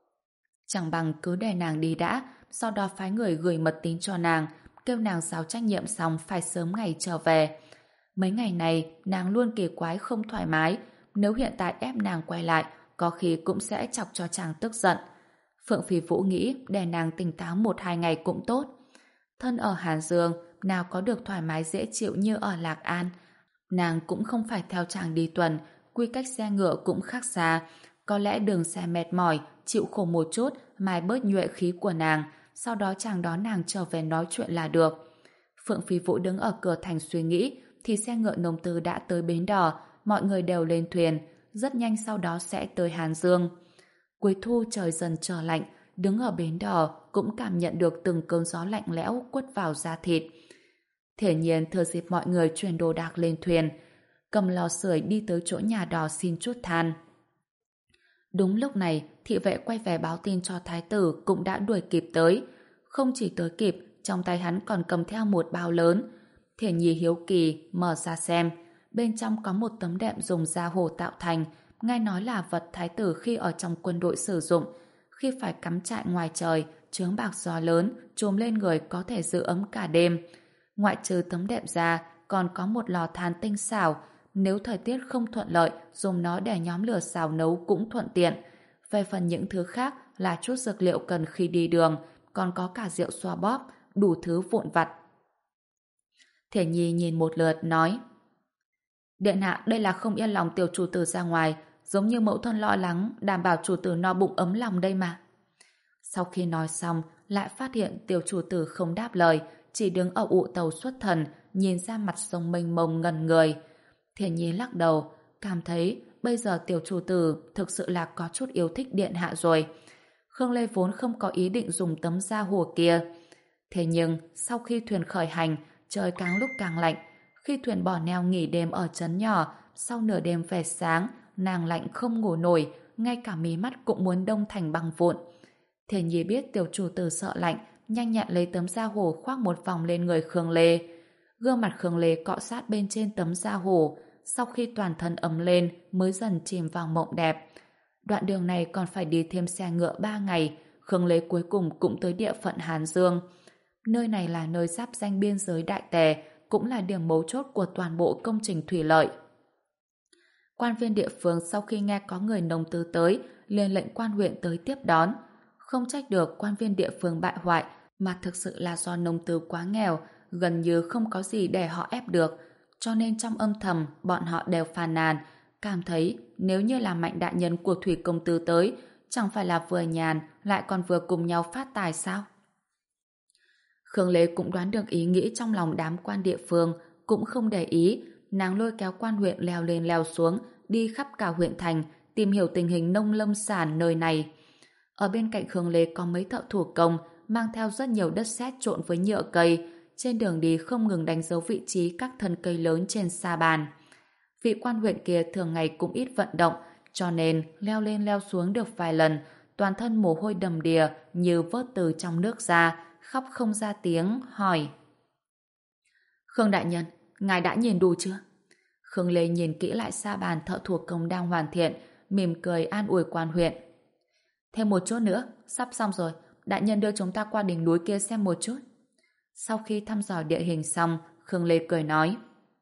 A: Chẳng bằng cứ để nàng đi đã, sau đó phái người gửi mật tín cho nàng, kêu nàng giao trách nhiệm xong phải sớm ngày trở về. Mấy ngày này, nàng luôn kỳ quái không thoải mái, nếu hiện tại ép nàng quay lại, có khi cũng sẽ chọc cho chàng tức giận. Phượng Phi Vũ nghĩ để nàng tỉnh táo một hai ngày cũng tốt. Thân ở Hàn Dương, nào có được thoải mái dễ chịu như ở Lạc An. Nàng cũng không phải theo chàng đi tuần, quy cách xe ngựa cũng khác xa. Có lẽ đường xe mệt mỏi, chịu khổ một chút, mai bớt nhuệ khí của nàng, sau đó chàng đón nàng trở về nói chuyện là được. Phượng Phi Vũ đứng ở cửa thành suy nghĩ, thì xe ngựa nồng từ đã tới bến đò, mọi người đều lên thuyền, rất nhanh sau đó sẽ tới Hàn Dương. Cuối thu trời dần trở lạnh, đứng ở bến đò cũng cảm nhận được từng cơn gió lạnh lẽo quất vào da thịt. Thể nhiên thừa dịp mọi người chuyển đồ đạc lên thuyền, cầm lò sưởi đi tới chỗ nhà đò xin chút than. Đúng lúc này, thị vệ quay về báo tin cho thái tử cũng đã đuổi kịp tới. Không chỉ tới kịp, trong tay hắn còn cầm theo một bao lớn. Thể nhi hiếu kỳ, mở ra xem. Bên trong có một tấm đệm dùng da hổ tạo thành, nghe nói là vật thái tử khi ở trong quân đội sử dụng. Khi phải cắm trại ngoài trời, chướng bạc gió lớn, trùm lên người có thể giữ ấm cả đêm. Ngoại trừ tấm đệm ra, còn có một lò than tinh xảo. Nếu thời tiết không thuận lợi, dùng nó để nhóm lửa xào nấu cũng thuận tiện. Về phần những thứ khác là chút dược liệu cần khi đi đường, còn có cả rượu xoa bóp, đủ thứ vụn vặt. Thể nhi nhìn một lượt, nói: Điện hạ, đây là không yên lòng tiểu chủ tử ra ngoài, giống như mẫu thân lo lắng, đảm bảo chủ tử no bụng ấm lòng đây mà. Sau khi nói xong, lại phát hiện tiểu chủ tử không đáp lời, chỉ đứng ở ụ tàu xuất thần, nhìn ra mặt sông mênh mông ngần người. Thiền Nhi lắc đầu, cảm thấy bây giờ tiểu chủ tử thực sự là có chút yêu thích điện hạ rồi. Khương Lê vốn không có ý định dùng tấm da hùa kia. Thế nhưng, sau khi thuyền khởi hành, trời càng lúc càng lạnh. Khi thuyền bỏ neo nghỉ đêm ở trấn nhỏ, sau nửa đêm về sáng, nàng lạnh không ngủ nổi, ngay cả mí mắt cũng muốn đông thành băng vụn. Thiền Nhi biết tiểu chủ tử sợ lạnh, nhanh nhẹn lấy tấm da hổ khoác một vòng lên người Khương Lê. Gương mặt Khương Lê cọ sát bên trên tấm da hổ, sau khi toàn thân ấm lên mới dần chìm vào mộng đẹp. Đoạn đường này còn phải đi thêm xe ngựa ba ngày, Khương Lê cuối cùng cũng tới địa phận Hàn Dương. Nơi này là nơi giáp danh biên giới Đại Tề, cũng là điểm mấu chốt của toàn bộ công trình thủy lợi. Quan viên địa phương sau khi nghe có người nông tứ tới, liền lệnh quan huyện tới tiếp đón. Không trách được quan viên địa phương bại hoại, mà thực sự là do nông tứ quá nghèo, gần như không có gì để họ ép được, cho nên trong âm thầm bọn họ đều phàn nàn, cảm thấy nếu như là Mạnh đại nhân của Thủy công tử tới, chẳng phải là vừa nhàn lại còn vừa cùng nhau phát tài sao? Khương Lê cũng đoán được ý nghĩ trong lòng đám quan địa phương, cũng không để ý, nàng lôi kéo quan huyện leo lên leo xuống, đi khắp cả huyện thành, tìm hiểu tình hình nông lâm sản nơi này. Ở bên cạnh Khương Lê có mấy thợ thủ công, mang theo rất nhiều đất sét trộn với nhựa cây, trên đường đi không ngừng đánh dấu vị trí các thân cây lớn trên sa bàn. Vị quan huyện kia thường ngày cũng ít vận động, cho nên leo lên leo xuống được vài lần, toàn thân mồ hôi đầm đìa như vớt từ trong nước ra, khóc không ra tiếng, hỏi: Khương đại nhân, ngài đã nhìn đủ chưa? Khương Lê nhìn kỹ lại sa bàn thợ thủ công đang hoàn thiện, mỉm cười an ủi quan huyện: Thêm một chút nữa, sắp xong rồi, đại nhân đưa chúng ta qua đỉnh núi kia xem một chút. Sau khi thăm dò địa hình xong, Khương Lê cười nói.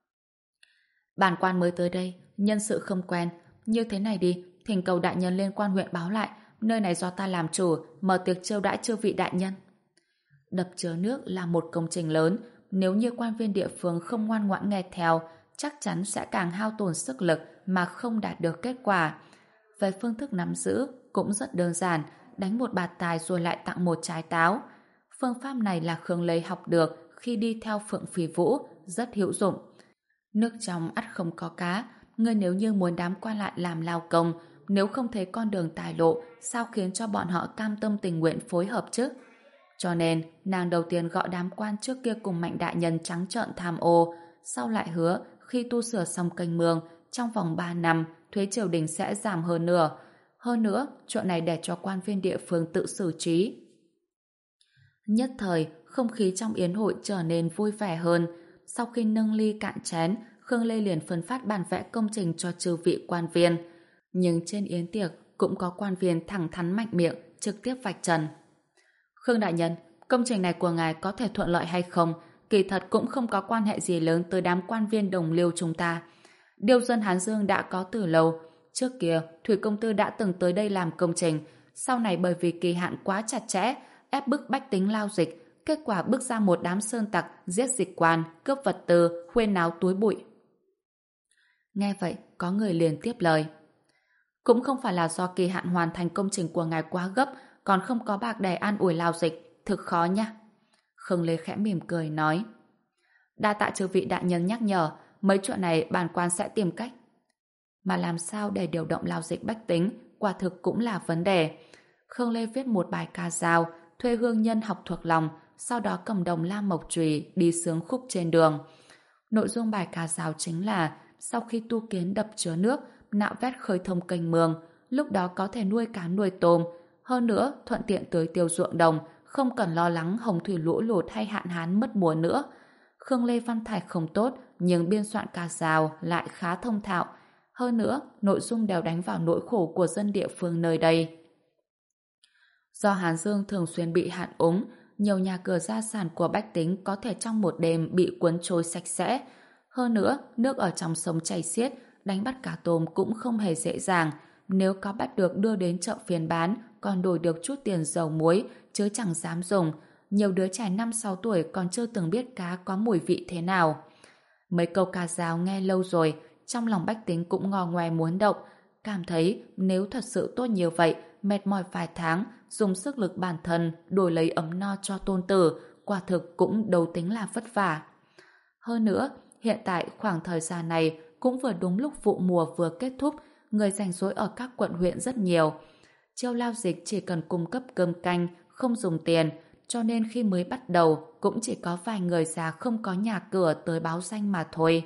A: Bản quan mới tới đây, nhân sự không quen. Như thế này đi, thỉnh cầu đại nhân lên quan huyện báo lại, nơi này do ta làm chủ, mở tiệc chiêu đãi chư vị đại nhân. Đập chứa nước là một công trình lớn, nếu như quan viên địa phương không ngoan ngoãn nghe theo, chắc chắn sẽ càng hao tổn sức lực mà không đạt được kết quả. Về phương thức nắm giữ cũng rất đơn giản, đánh một bạt tài rồi lại tặng một trái táo. Phương pháp này là Khương Lê học được khi đi theo Phượng Phì Vũ, rất hữu dụng. Nước trong ắt không có cá, ngươi nếu như muốn đám quan lại làm lao công, nếu không thấy con đường tài lộ, sao khiến cho bọn họ cam tâm tình nguyện phối hợp chứ? Cho nên, nàng đầu tiên gọi đám quan trước kia cùng Mạnh đại nhân trắng trợn tham ô, sau lại hứa khi tu sửa xong kênh mương, trong vòng ba năm, thuế triều đình sẽ giảm hơn nửa. Hơn nữa, chuyện này để cho quan viên địa phương tự xử trí. Nhất thời, không khí trong yến hội trở nên vui vẻ hơn. Sau khi nâng ly cạn chén, Khương Lê liền phân phát bản vẽ công trình cho chư vị quan viên. Nhưng trên yến tiệc cũng có quan viên thẳng thắn mạnh miệng, trực tiếp vạch trần. Khương đại nhân, công trình này của ngài có thể thuận lợi hay không, kỳ thật cũng không có quan hệ gì lớn tới đám quan viên đồng liêu chúng ta. Điêu dân Hán Dương đã có từ lâu. Trước kia, Thủy Công Tư đã từng tới đây làm công trình. Sau này bởi vì kỳ hạn quá chặt chẽ, ép bức bách tính lao dịch, kết quả bức ra một đám sơn tặc, giết dịch quan, cướp vật tư, khuyên náo túi bụi. Nghe vậy, có người liền tiếp lời. Cũng không phải là do kỳ hạn hoàn thành công trình của ngài quá gấp, còn không có bạc để an ủi lao dịch, thực khó nha. Khương Lê khẽ mỉm cười nói. Đa tạ chư vị đại nhân nhắc nhở, mấy chuyện này bản quan sẽ tìm cách. Mà làm sao để điều động lao dịch bách tính, quả thực cũng là vấn đề. Khương Lê viết một bài ca dao, thuê hương nhân học thuộc lòng, sau đó cầm đồng la mộc chùy đi sướng khúc trên đường. Nội dung bài ca dao chính là sau khi tu kiến đập chứa nước, nạo vét khơi thông kênh mương, lúc đó có thể nuôi cá nuôi tôm, hơn nữa thuận tiện tưới tiêu ruộng đồng, không cần lo lắng hồng thủy lũ lụt hay hạn hán mất mùa nữa. Khương Lê văn thải không tốt, nhưng biên soạn ca dao lại khá thông thạo. Hơn nữa, nội dung đều đánh vào nỗi khổ của dân địa phương nơi đây. Do Hán Dương thường xuyên bị hạn úng, nhiều nhà cửa gia sản của bách tính có thể trong một đêm bị cuốn trôi sạch sẽ. Hơn nữa, nước ở trong sông chảy xiết, đánh bắt cá tôm cũng không hề dễ dàng. Nếu có bắt được đưa đến chợ phiên bán, còn đổi được chút tiền dầu muối, chứ chẳng dám dùng. Nhiều đứa trẻ năm sáu tuổi còn chưa từng biết cá có mùi vị thế nào. Mấy câu ca dao nghe lâu rồi, trong lòng bách tính cũng ngò ngoe muốn động, cảm thấy nếu thật sự tốt như vậy, mệt mỏi vài tháng, dùng sức lực bản thân đổi lấy ấm no cho tôn tử, quả thực cũng đâu tính là vất vả. Hơn nữa, hiện tại khoảng thời gian này cũng vừa đúng lúc vụ mùa vừa kết thúc, người rảnh rỗi ở các quận huyện rất nhiều. Chiêu lao dịch chỉ cần cung cấp cơm canh, không dùng tiền, cho nên khi mới bắt đầu cũng chỉ có vài người già không có nhà cửa tới báo danh mà thôi.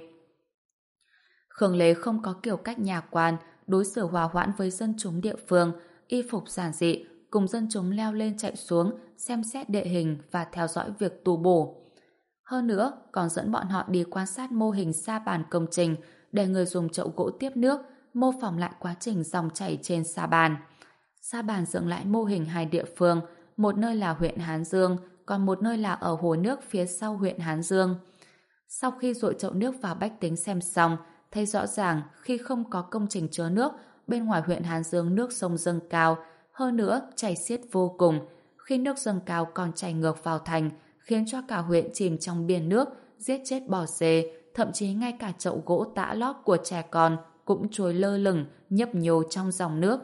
A: Khương Lê không có kiểu cách nhà quan, đối xử hòa hoãn với dân chúng địa phương, y phục giản dị, cùng dân chúng leo lên chạy xuống, xem xét địa hình và theo dõi việc tu bổ. Hơn nữa, còn dẫn bọn họ đi quan sát mô hình sa bàn công trình để người dùng chậu gỗ tiếp nước, mô phỏng lại quá trình dòng chảy trên sa bàn. Sa bàn dựng lại mô hình hai địa phương, một nơi là huyện Hán Dương, còn một nơi là ở hồ nước phía sau huyện Hán Dương. Sau khi dội chậu nước vào bách tính xem xong, thấy rõ ràng khi không có công trình chứa nước, bên ngoài huyện Hán Dương nước sông dâng cao, hơn nữa chảy xiết vô cùng. Khi nước dâng cao còn chảy ngược vào thành, khiến cho cả huyện chìm trong biển nước, giết chết bò dê, thậm chí ngay cả chậu gỗ tã lót của trẻ con cũng trôi lơ lửng, nhấp nhô trong dòng nước.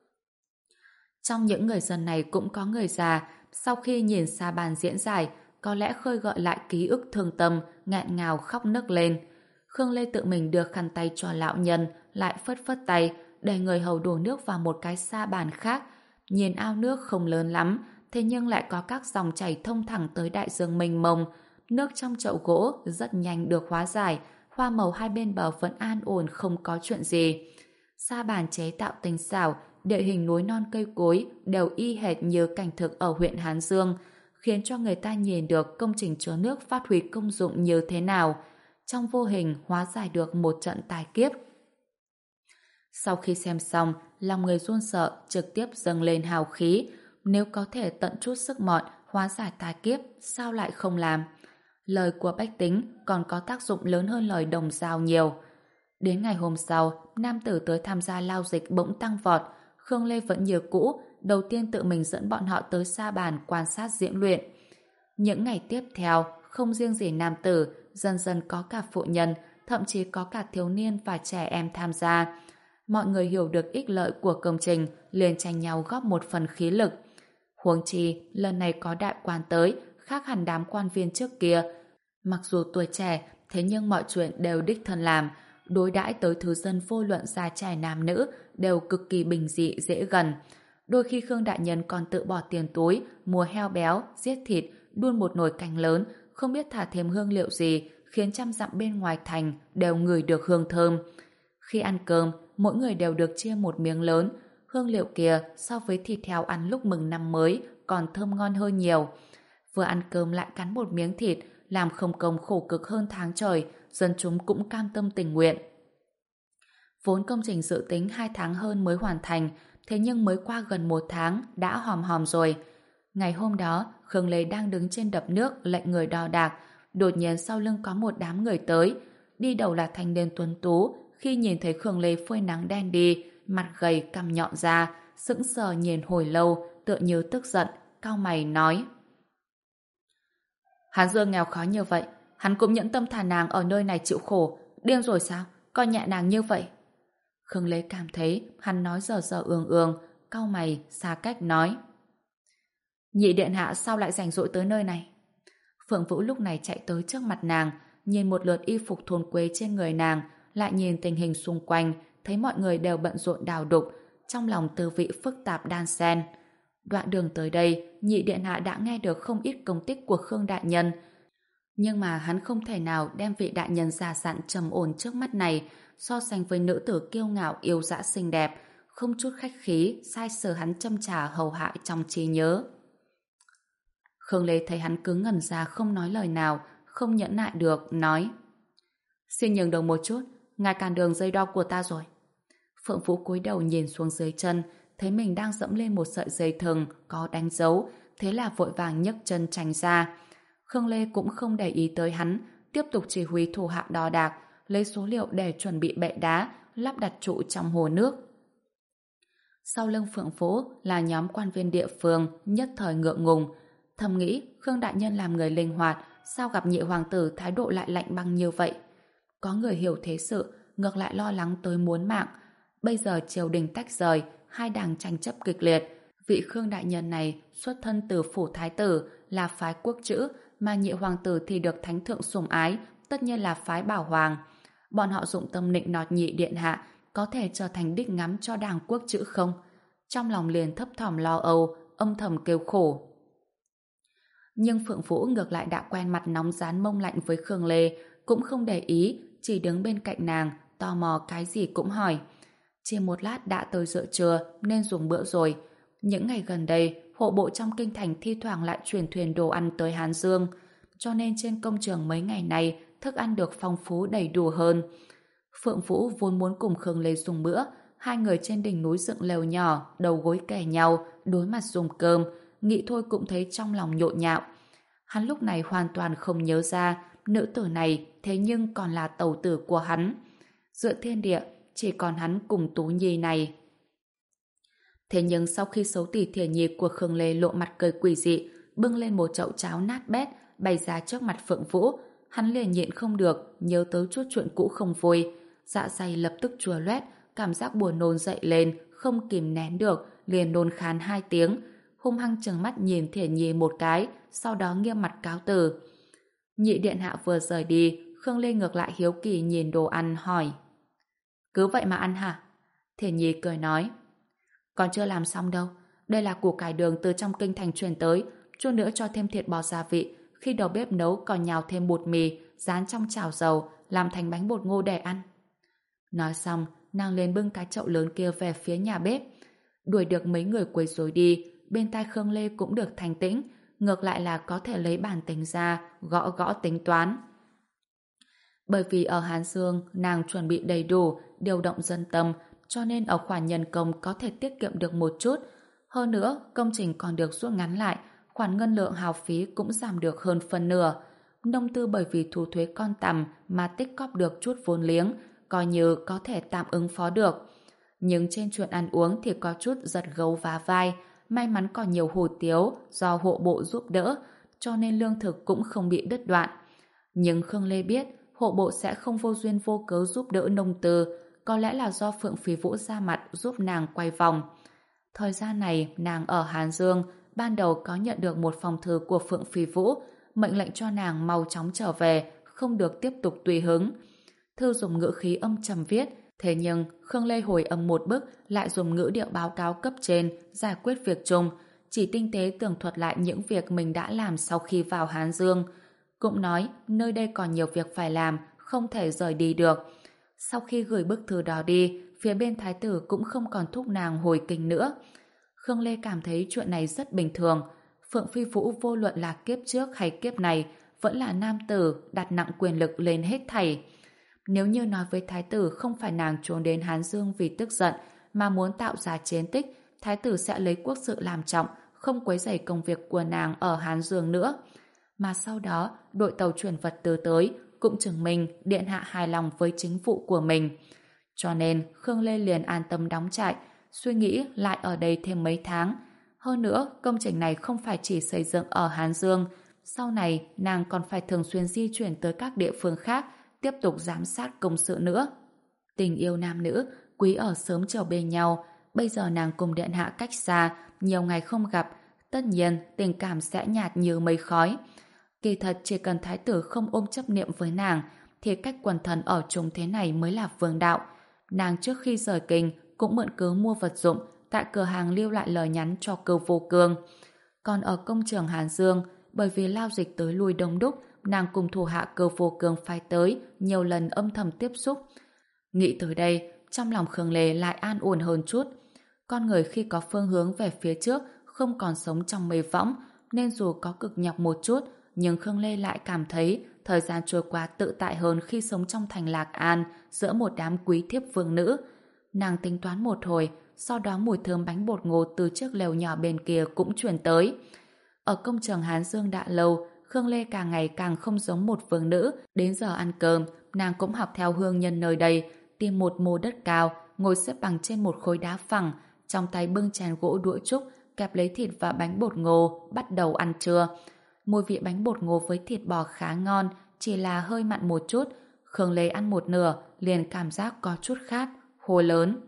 A: Trong những người dân này cũng có người già, sau khi nhìn sa bàn diễn giải, có lẽ khơi gợi lại ký ức thương tâm, nghẹn ngào khóc nức lên. Khương Lê tự mình đưa khăn tay cho lão nhân, lại phất phất tay, để người hầu đổ nước vào một cái sa bàn khác. Nhìn ao nước không lớn lắm, thế nhưng lại có các dòng chảy thông thẳng tới đại dương mênh mông. Nước trong chậu gỗ rất nhanh được hóa giải, hoa màu hai bên bờ vẫn an ổn không có chuyện gì. Sa bàn chế tạo tinh xảo, địa hình núi non cây cối đều y hệt như cảnh thực ở huyện Hán Dương, khiến cho người ta nhìn được công trình chứa nước phát huy công dụng như thế nào, trong vô hình hóa giải được một trận tai kiếp. Sau khi xem xong, lòng người run sợ trực tiếp dâng lên hào khí. Nếu có thể tận chút sức mọn hóa giải tai kiếp, sao lại không làm? Lời của bách tính còn có tác dụng lớn hơn lời đồng dao nhiều. Đến ngày hôm sau, nam tử tới tham gia lao dịch bỗng tăng vọt. Khương Lê vẫn như cũ, đầu tiên tự mình dẫn bọn họ tới sa bàn quan sát diễn luyện. Những ngày tiếp theo, không riêng gì nam tử, dần dần có cả phụ nhân, thậm chí có cả thiếu niên và trẻ em tham gia. Mọi người hiểu được ích lợi của công trình, liền tranh nhau góp một phần khí lực. Huống chi, lần này có đại quan tới, khác hẳn đám quan viên trước kia. Mặc dù tuổi trẻ, thế nhưng mọi chuyện đều đích thân làm, đối đãi tới thứ dân vô luận già trẻ nam nữ đều cực kỳ bình dị dễ gần. Đôi khi Khương Đại Nhân còn tự bỏ tiền túi, mua heo béo, giết thịt, đun một nồi canh lớn, không biết thả thêm hương liệu gì, khiến trăm dặm bên ngoài thành đều ngửi được hương thơm. Khi ăn cơm, mỗi người đều được chia một miếng lớn. Hương liệu kia so với thịt heo ăn lúc mừng năm mới còn thơm ngon hơn nhiều. Vừa ăn cơm lại cắn một miếng thịt, làm không công khổ cực hơn tháng trời, dân chúng cũng cam tâm tình nguyện. Vốn công trình dự tính hai tháng hơn mới hoàn thành, thế nhưng mới qua gần một tháng đã hòm hòm rồi. Ngày hôm đó, Khương Lê đang đứng trên đập nước lệnh người đo đạc, đột nhiên sau lưng có một đám người tới. Đi đầu là thanh niên tuấn tú, khi nhìn thấy Khương Lê phơi nắng đen đi, mặt gầy cằm nhọn ra, sững sờ nhìn hồi lâu, tựa như tức giận, cau mày nói: Hắn Dương nghèo khó như vậy, hắn cũng nhẫn tâm thả nàng ở nơi này chịu khổ, điên rồi sao, coi nhẹ nàng như vậy. Khương Lê cảm thấy hắn nói dở dở ương ương, cau mày xa cách nói: Nhị điện hạ sao lại rảnh rỗi tới nơi này? Phượng Vũ lúc này chạy tới trước mặt nàng, nhìn một lượt y phục thôn quê trên người nàng, lại nhìn tình hình xung quanh, thấy mọi người đều bận rộn đào đục, trong lòng tư vị phức tạp đan xen. Đoạn đường tới đây, nhị điện hạ đã nghe được không ít công tích của Khương đại nhân, nhưng mà hắn không thể nào đem vị đại nhân già dặn trầm ổn trước mắt này so sánh với nữ tử kiêu ngạo yêu dã xinh đẹp, không chút khách khí sai sờ hắn châm trà hầu hạ trong trí nhớ. Khương Lê thấy hắn cứ ngẩn ra không nói lời nào, không nhẫn nại được, nói: Xin nhường đường một chút, ngài cản đường dây đo của ta rồi. Phượng Vũ cúi đầu nhìn xuống dưới chân, thấy mình đang dẫm lên một sợi dây thừng có đánh dấu, thế là vội vàng nhấc chân tránh ra. Khương Lê cũng không để ý tới hắn, tiếp tục chỉ huy thủ hạ đo đạc, lấy số liệu để chuẩn bị bệ đá, lắp đặt trụ trong hồ nước. Sau lưng Phượng Vũ là nhóm quan viên địa phương, nhất thời ngượng ngùng, thầm nghĩ Khương đại nhân làm người linh hoạt, sao gặp nhị hoàng tử thái độ lại lạnh băng như vậy. Có người hiểu thế sự, ngược lại lo lắng tới muốn mạng. Bây giờ triều đình tách rời, hai đảng tranh chấp kịch liệt. Vị Khương đại nhân này xuất thân từ phủ thái tử, là phái quốc chữ, mà nhị hoàng tử thì được thánh thượng sủng ái, tất nhiên là phái bảo hoàng. Bọn họ dụng tâm nịnh nọt nhị điện hạ, có thể trở thành đích ngắm cho đảng quốc chữ không? Trong lòng liền thấp thỏm lo âu, âm thầm kêu khổ. Nhưng Phượng Vũ ngược lại đã quen mặt nóng rán mông lạnh với Khương Lê, cũng không để ý, chỉ đứng bên cạnh nàng, tò mò cái gì cũng hỏi. Chỉ một lát đã tới giữa trưa nên dùng bữa rồi. Những ngày gần đây, hộ bộ trong kinh thành thi thoảng lại chuyển thuyền đồ ăn tới Hán Dương, cho nên trên công trường mấy ngày này thức ăn được phong phú đầy đủ hơn. Phượng Vũ vốn muốn cùng Khương Lê dùng bữa, hai người trên đỉnh núi dựng lều nhỏ, đầu gối kề nhau, đối mặt dùng cơm, nghĩ thôi cũng thấy trong lòng nhộn nhạo. Hắn lúc này hoàn toàn không nhớ ra nữ tử này thế nhưng còn là tẩu tử của hắn. Giữa thiên địa chỉ còn hắn cùng Tú Nhi này. Thế nhưng sau khi xấu tỉ Thiển Nhi của Khương Lê lộ mặt cười quỷ dị, bưng lên một chậu cháo nát bét bày ra trước mặt Phượng Vũ, hắn liền nhịn không được, nhớ tới chút chuyện cũ không vui, dạ dày lập tức chua loét, cảm giác buồn nôn dậy lên, không kìm nén được, liền nôn khan hai tiếng, hung hăng trừng mắt nhìn Thiển Nhi một cái, sau đó nghiêm mặt cáo từ. Nhị điện hạ vừa rời đi, Khương Lê ngược lại hiếu kỳ nhìn đồ ăn hỏi: Cứ vậy mà ăn hả? Thiển Nhi cười nói: Còn chưa làm xong đâu, đây là củ cải đường từ trong kinh thành truyền tới, chút nữa cho thêm thịt bò gia vị, khi đầu bếp nấu còn nhào thêm bột mì, rán trong chảo dầu, làm thành bánh bột ngô để ăn. Nói xong, nàng liền bưng cái chậu lớn kia về phía nhà bếp. Đuổi được mấy người quấy rối đi, bên tai Khương Lê cũng được thanh tĩnh, ngược lại là có thể lấy bản tính ra, gõ gõ tính toán. Bởi vì ở Hán Dương, nàng chuẩn bị đầy đủ, điều động dân tâm, cho nên ở khoản nhân công có thể tiết kiệm được một chút. Hơn nữa, công trình còn được rút ngắn lại, khoản ngân lượng hao phí cũng giảm được hơn phần nửa. Nông Tư bởi vì thu thuế con tằm mà tích cóp được chút vốn liếng, coi như có thể tạm ứng phó được. Nhưng trên chuyện ăn uống thì có chút giật gấu vá vai, may mắn còn nhiều hủ tiếu do hộ bộ giúp đỡ, cho nên lương thực cũng không bị đứt đoạn. Nhưng Khương Lê biết hộ bộ sẽ không vô duyên vô cớ giúp đỡ Nông Tư, có lẽ là do Phượng Phí Vũ ra mặt giúp nàng quay vòng. Thời gian này nàng ở Hán Dương, ban đầu có nhận được một phong thư của Phượng Phí Vũ, mệnh lệnh cho nàng mau chóng trở về, không được tiếp tục tùy hứng. Thư dùng ngữ khí âm trầm viết, thế nhưng Khương Lê hồi âm một bức lại dùng ngữ điệu báo cáo cấp trên giải quyết việc chung, chỉ tinh tế tường thuật lại những việc mình đã làm sau khi vào Hán Dương. Cũng nói nơi đây còn nhiều việc phải làm, không thể rời đi được. Sau khi gửi bức thư đó đi, phía bên thái tử cũng không còn thúc nàng hồi kinh nữa. Khương Lê cảm thấy chuyện này rất bình thường. Phượng Phi Vũ vô luận là kiếp trước hay kiếp này vẫn là nam tử đặt nặng quyền lực lên hết thảy. Nếu như nói với thái tử không phải nàng trốn đến Hán Dương vì tức giận mà muốn tạo ra chiến tích, thái tử sẽ lấy quốc sự làm trọng, không quấy rầy công việc của nàng ở Hán Dương nữa. Mà sau đó, đội tàu chuyển vật tư tới cũng chứng minh điện hạ hài lòng với chính vụ của mình. Cho nên Khương Lê liền an tâm đóng trại, suy nghĩ lại ở đây thêm mấy tháng. Hơn nữa, công trình này không phải chỉ xây dựng ở Hán Dương, sau này nàng còn phải thường xuyên di chuyển tới các địa phương khác, tiếp tục giám sát công sự nữa. Tình yêu nam nữ, quý ở sớm chiều bên nhau, bây giờ nàng cùng điện hạ cách xa, nhiều ngày không gặp, tất nhiên tình cảm sẽ nhạt như mây khói. Kỳ thật chỉ cần thái tử không ôm chấp niệm với nàng, thì cách quần thần ở chung thế này mới là vương đạo. Nàng trước khi rời kinh cũng mượn cớ mua vật dụng tại cửa hàng lưu lại lời nhắn cho Cơ Vô Cương. Còn ở công trường Hàn Dương, bởi vì lao dịch tới lui đông đúc, nàng cùng thủ hạ Cơ Vô Cương phái tới nhiều lần âm thầm tiếp xúc. Nghĩ tới đây, trong lòng Khương Lê lại an ổn hơn chút. Con người khi có phương hướng về phía trước không còn sống trong mê võng, nên dù có cực nhọc một chút, nhưng Khương Lê lại cảm thấy thời gian trôi qua tự tại hơn khi sống trong thành Lạc An giữa một đám quý thiếp vương nữ. Nàng tính toán một hồi, sau đó mùi thơm bánh bột ngô từ chiếc lều nhỏ bên kia cũng truyền tới. Ở công trường Hán Dương đã lâu, Khương Lê càng ngày càng không giống một vương nữ. Đến giờ ăn cơm, nàng cũng học theo hương nhân nơi đây, tìm một mô đất cao, ngồi xếp bằng trên một khối đá phẳng, trong tay bưng chén gỗ đũa trúc, kẹp lấy thịt và bánh bột ngô, bắt đầu ăn trưa. Mùi vị bánh bột ngô với thịt bò khá ngon, chỉ là hơi mặn một chút. Khương Lê ăn một nửa, liền cảm giác có chút khát, hô lớn.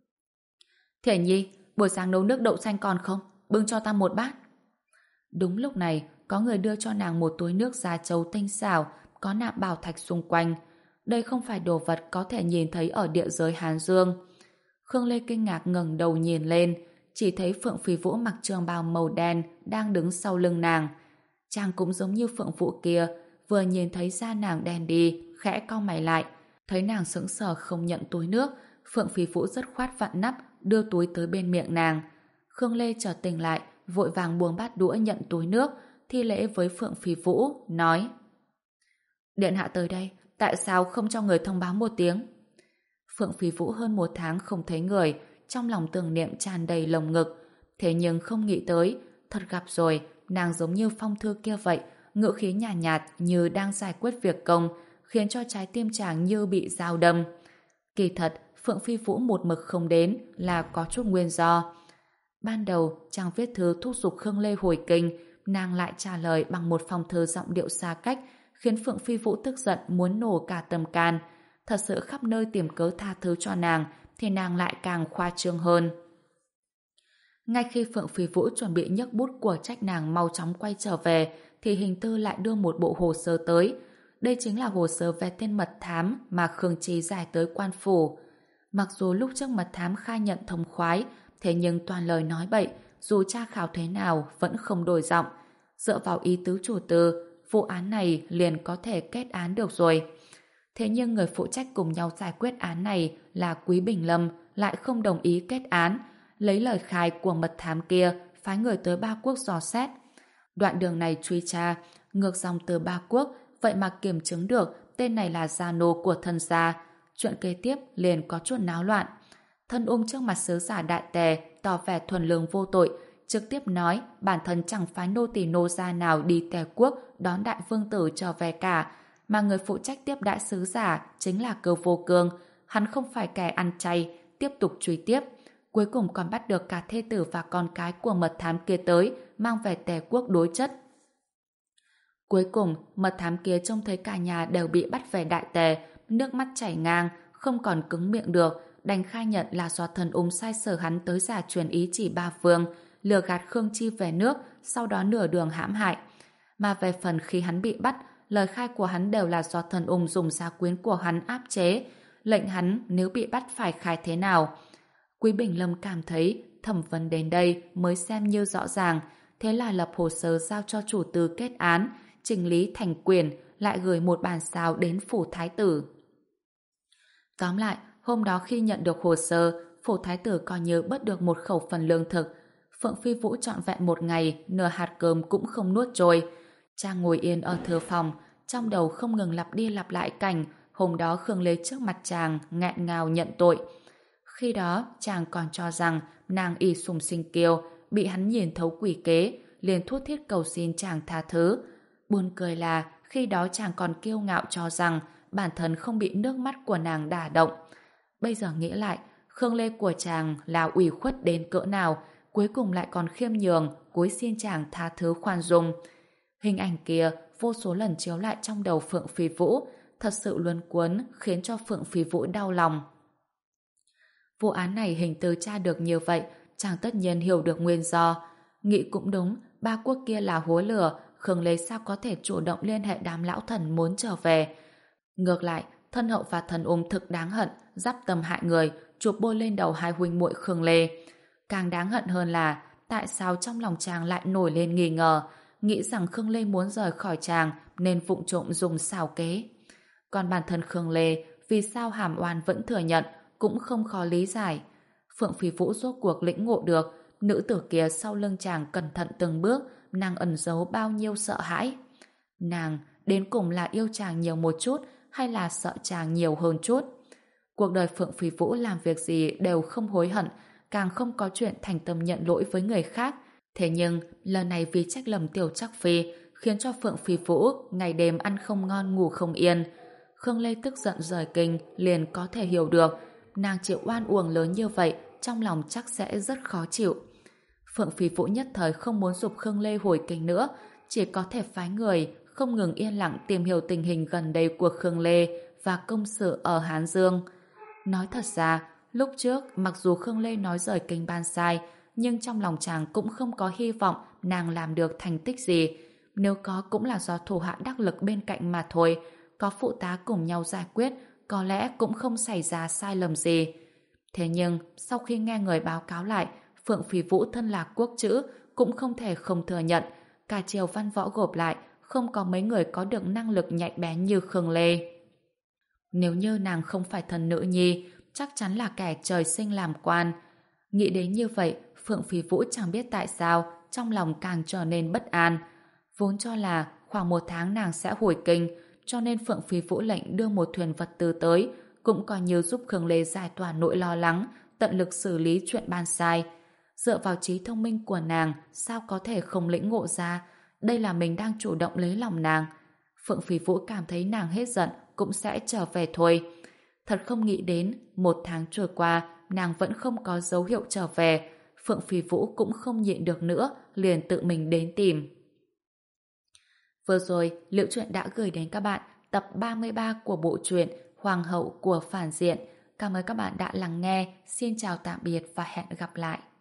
A: Thể Nhi, buổi sáng nấu nước đậu xanh còn không? Bưng cho ta một bát. Đúng lúc này, có người đưa cho nàng một túi nước da trâu tinh xảo, có nạm bảo thạch xung quanh. Đây không phải đồ vật có thể nhìn thấy ở địa giới Hán Dương. Khương Lê kinh ngạc ngẩng đầu nhìn lên, chỉ thấy Phượng Phi Vũ mặc trường bào màu đen đang đứng sau lưng nàng. Chàng cũng giống như Phượng Vũ kia, vừa nhìn thấy da nàng đen đi, khẽ cau mày lại. Thấy nàng sững sờ không nhận túi nước, Phượng Phi Vũ rất khoát vặn nắp, đưa túi tới bên miệng nàng. Khương Lê chợt tỉnh lại, vội vàng buông bát đũa nhận túi nước, thi lễ với Phượng Phi Vũ, nói: Điện hạ tới đây, tại sao không cho người thông báo một tiếng? Phượng Phi Vũ hơn một tháng không thấy người, trong lòng tưởng niệm tràn đầy lồng ngực. Thế nhưng không nghĩ tới, thật gặp rồi, nàng giống như phong thư kia vậy, ngữ khí nhàn nhạt, nhạt như đang giải quyết việc công, khiến cho trái tim chàng như bị dao đâm. Kỳ thật, Phượng Phi Vũ một mực không đến là có chút nguyên do. Ban đầu, chàng viết thư thúc giục Khương Lê hồi kinh, nàng lại trả lời bằng một phong thư giọng điệu xa cách, khiến Phượng Phi Vũ tức giận muốn nổ cả tâm can. Thật sự khắp nơi tìm cớ tha thứ cho nàng, thì nàng lại càng khoa trương hơn. Ngay khi Phượng Phi Vũ chuẩn bị nhấc bút của trách nàng mau chóng quay trở về, thì hình tư lại đưa một bộ hồ sơ tới. Đây chính là hồ sơ về tên mật thám mà Khương Chí giải tới quan phủ. Mặc dù lúc trước mật thám khai nhận thông khoái, thế nhưng toàn lời nói bậy, dù tra khảo thế nào vẫn không đổi giọng. Dựa vào ý tứ chủ tư, vụ án này liền có thể kết án được rồi. Thế nhưng người phụ trách cùng nhau giải quyết án này là Quý Bình Lâm lại không đồng ý kết án, lấy lời khai của mật thám kia phái người tới Ba Quốc dò xét. Đoạn đường này truy tra, ngược dòng từ Ba Quốc, vậy mà kiểm chứng được tên này là gia nô của thân gia. Chuyện kế tiếp liền có chút náo loạn. Thân ung trước mặt sứ giả đại tề tỏ vẻ thuần lương vô tội, trực tiếp nói bản thân chẳng phái nô tỳ nô gia nào đi Tề quốc đón đại vương tử trở về cả, mà người phụ trách tiếp đãi sứ giả chính là Cơ Vô Cương. Hắn không phải kẻ ăn chay. Tiếp tục truy tiếp, cuối cùng còn bắt được cả thê tử và con cái của mật thám kia tới, mang về Tề quốc đối chất. Cuối cùng, mật thám kia trông thấy cả nhà đều bị bắt về Đại Tề, nước mắt chảy ngang, không còn cứng miệng được, đành khai nhận là do thần ung sai sử hắn tới giả truyền ý chỉ ba phương, lừa gạt Khương Chi về nước, sau đó nửa đường hãm hại. Mà về phần khi hắn bị bắt, lời khai của hắn đều là do thần ung dùng gia quyến của hắn áp chế, lệnh hắn nếu bị bắt phải khai thế nào. Quý Bình Lâm cảm thấy thẩm vấn đến đây mới xem như rõ ràng, thế là lập hồ sơ giao cho chủ tư kết án, chỉnh lý thành quyền, lại gửi một bản sao đến phủ thái tử. Tóm lại, hôm đó khi nhận được hồ sơ, phủ thái tử coi như bớt được một khẩu phần lương thực. Phượng Phi Vũ trọn vẹn một ngày, nửa hạt cơm cũng không nuốt trôi. Chàng ngồi yên ở thư phòng, trong đầu không ngừng lặp đi lặp lại cảnh hôm đó Khương Lê trước mặt chàng nghẹn ngào nhận tội. Khi đó, chàng còn cho rằng nàng y sùng sinh kiêu, bị hắn nhìn thấu quỷ kế, liền thút thít cầu xin chàng tha thứ. Buồn cười là khi đó chàng còn kiêu ngạo cho rằng bản thân không bị nước mắt của nàng đả động. Bây giờ nghĩ lại, Khương Lê của chàng là ủy khuất đến cỡ nào, cuối cùng lại còn khiêm nhường, cúi xin chàng tha thứ khoan dung. Hình ảnh kia vô số lần chiếu lại trong đầu Phượng Phi Vũ, thật sự luân cuốn, khiến cho Phượng Phi Vũ đau lòng. Vụ án này hình từ tra được như vậy, chàng tất nhiên hiểu được nguyên do. Nghĩ cũng đúng, ba quốc kia là hố lửa, Khương Lê sao có thể chủ động liên hệ đám lão thần muốn trở về. Ngược lại, thân hậu và thần ung thực đáng hận, giáp tâm hại người, chụp bôi lên đầu hai huynh muội Khương Lê. Càng đáng hận hơn là, tại sao trong lòng chàng lại nổi lên nghi ngờ, nghĩ rằng Khương Lê muốn rời khỏi chàng nên vụng trộm dùng xảo kế. Còn bản thân Khương Lê, vì sao hàm oan vẫn thừa nhận, cũng không khó lý giải. Phượng Phi Vũ rốt cuộc lĩnh ngộ được, nữ tử kia sau lưng chàng cẩn thận từng bước, nàng ẩn giấu bao nhiêu sợ hãi. Nàng đến cùng là yêu chàng nhiều một chút hay là sợ chàng nhiều hơn chút. Cuộc đời Phượng Phi Vũ làm việc gì đều không hối hận, càng không có chuyện thành tâm nhận lỗi với người khác. Thế nhưng lần này vì trách lầm Tiểu Trắc Phi khiến cho Phượng Phi Vũ ngày đêm ăn không ngon ngủ không yên. Khương Lê tức giận rời kinh liền có thể hiểu được, nàng chịu oan uổng lớn như vậy trong lòng chắc sẽ rất khó chịu. Phượng Phi Vũ nhất thời không muốn giục Khương Lê hồi kinh nữa, chỉ có thể phái người không ngừng yên lặng tìm hiểu tình hình gần đây của Khương Lê và công sự ở Hán Dương. Nói thật ra, lúc trước mặc dù Khương Lê nói rời kinh ban sai, nhưng trong lòng chàng cũng không có hy vọng nàng làm được thành tích gì. Nếu có cũng là do thủ hạ đắc lực bên cạnh mà thôi, có phụ tá cùng nhau giải quyết, có lẽ cũng không xảy ra sai lầm gì. Thế nhưng, sau khi nghe người báo cáo lại, Phượng Phi Vũ thân là quốc chữ, cũng không thể không thừa nhận. Cả triều văn võ gộp lại, không có mấy người có được năng lực nhạy bén như Khương Lê. Nếu như nàng không phải thần nữ nhi, chắc chắn là kẻ trời sinh làm quan. Nghĩ đến như vậy, Phượng Phi Vũ chẳng biết tại sao, trong lòng càng trở nên bất an. Vốn cho là khoảng một tháng nàng sẽ hồi kinh, cho nên Phượng Phi Vũ lệnh đưa một thuyền vật tư tới, cũng coi như giúp Khương Lê giải tỏa nỗi lo lắng, tận lực xử lý chuyện ban sai. Dựa vào trí thông minh của nàng, sao có thể không lĩnh ngộ ra, đây là mình đang chủ động lấy lòng nàng. Phượng Phi Vũ cảm thấy nàng hết giận cũng sẽ trở về thôi. Thật không nghĩ đến, một tháng trôi qua, nàng vẫn không có dấu hiệu trở về. Phượng Phi Vũ cũng không nhịn được nữa, liền tự mình đến tìm. Vừa rồi, Liễu Chuyện đã gửi đến các bạn tập ba mươi ba của bộ truyện Hoàng hậu của phản diện. Cảm ơn các bạn đã lắng nghe. Xin chào tạm biệt và hẹn gặp lại.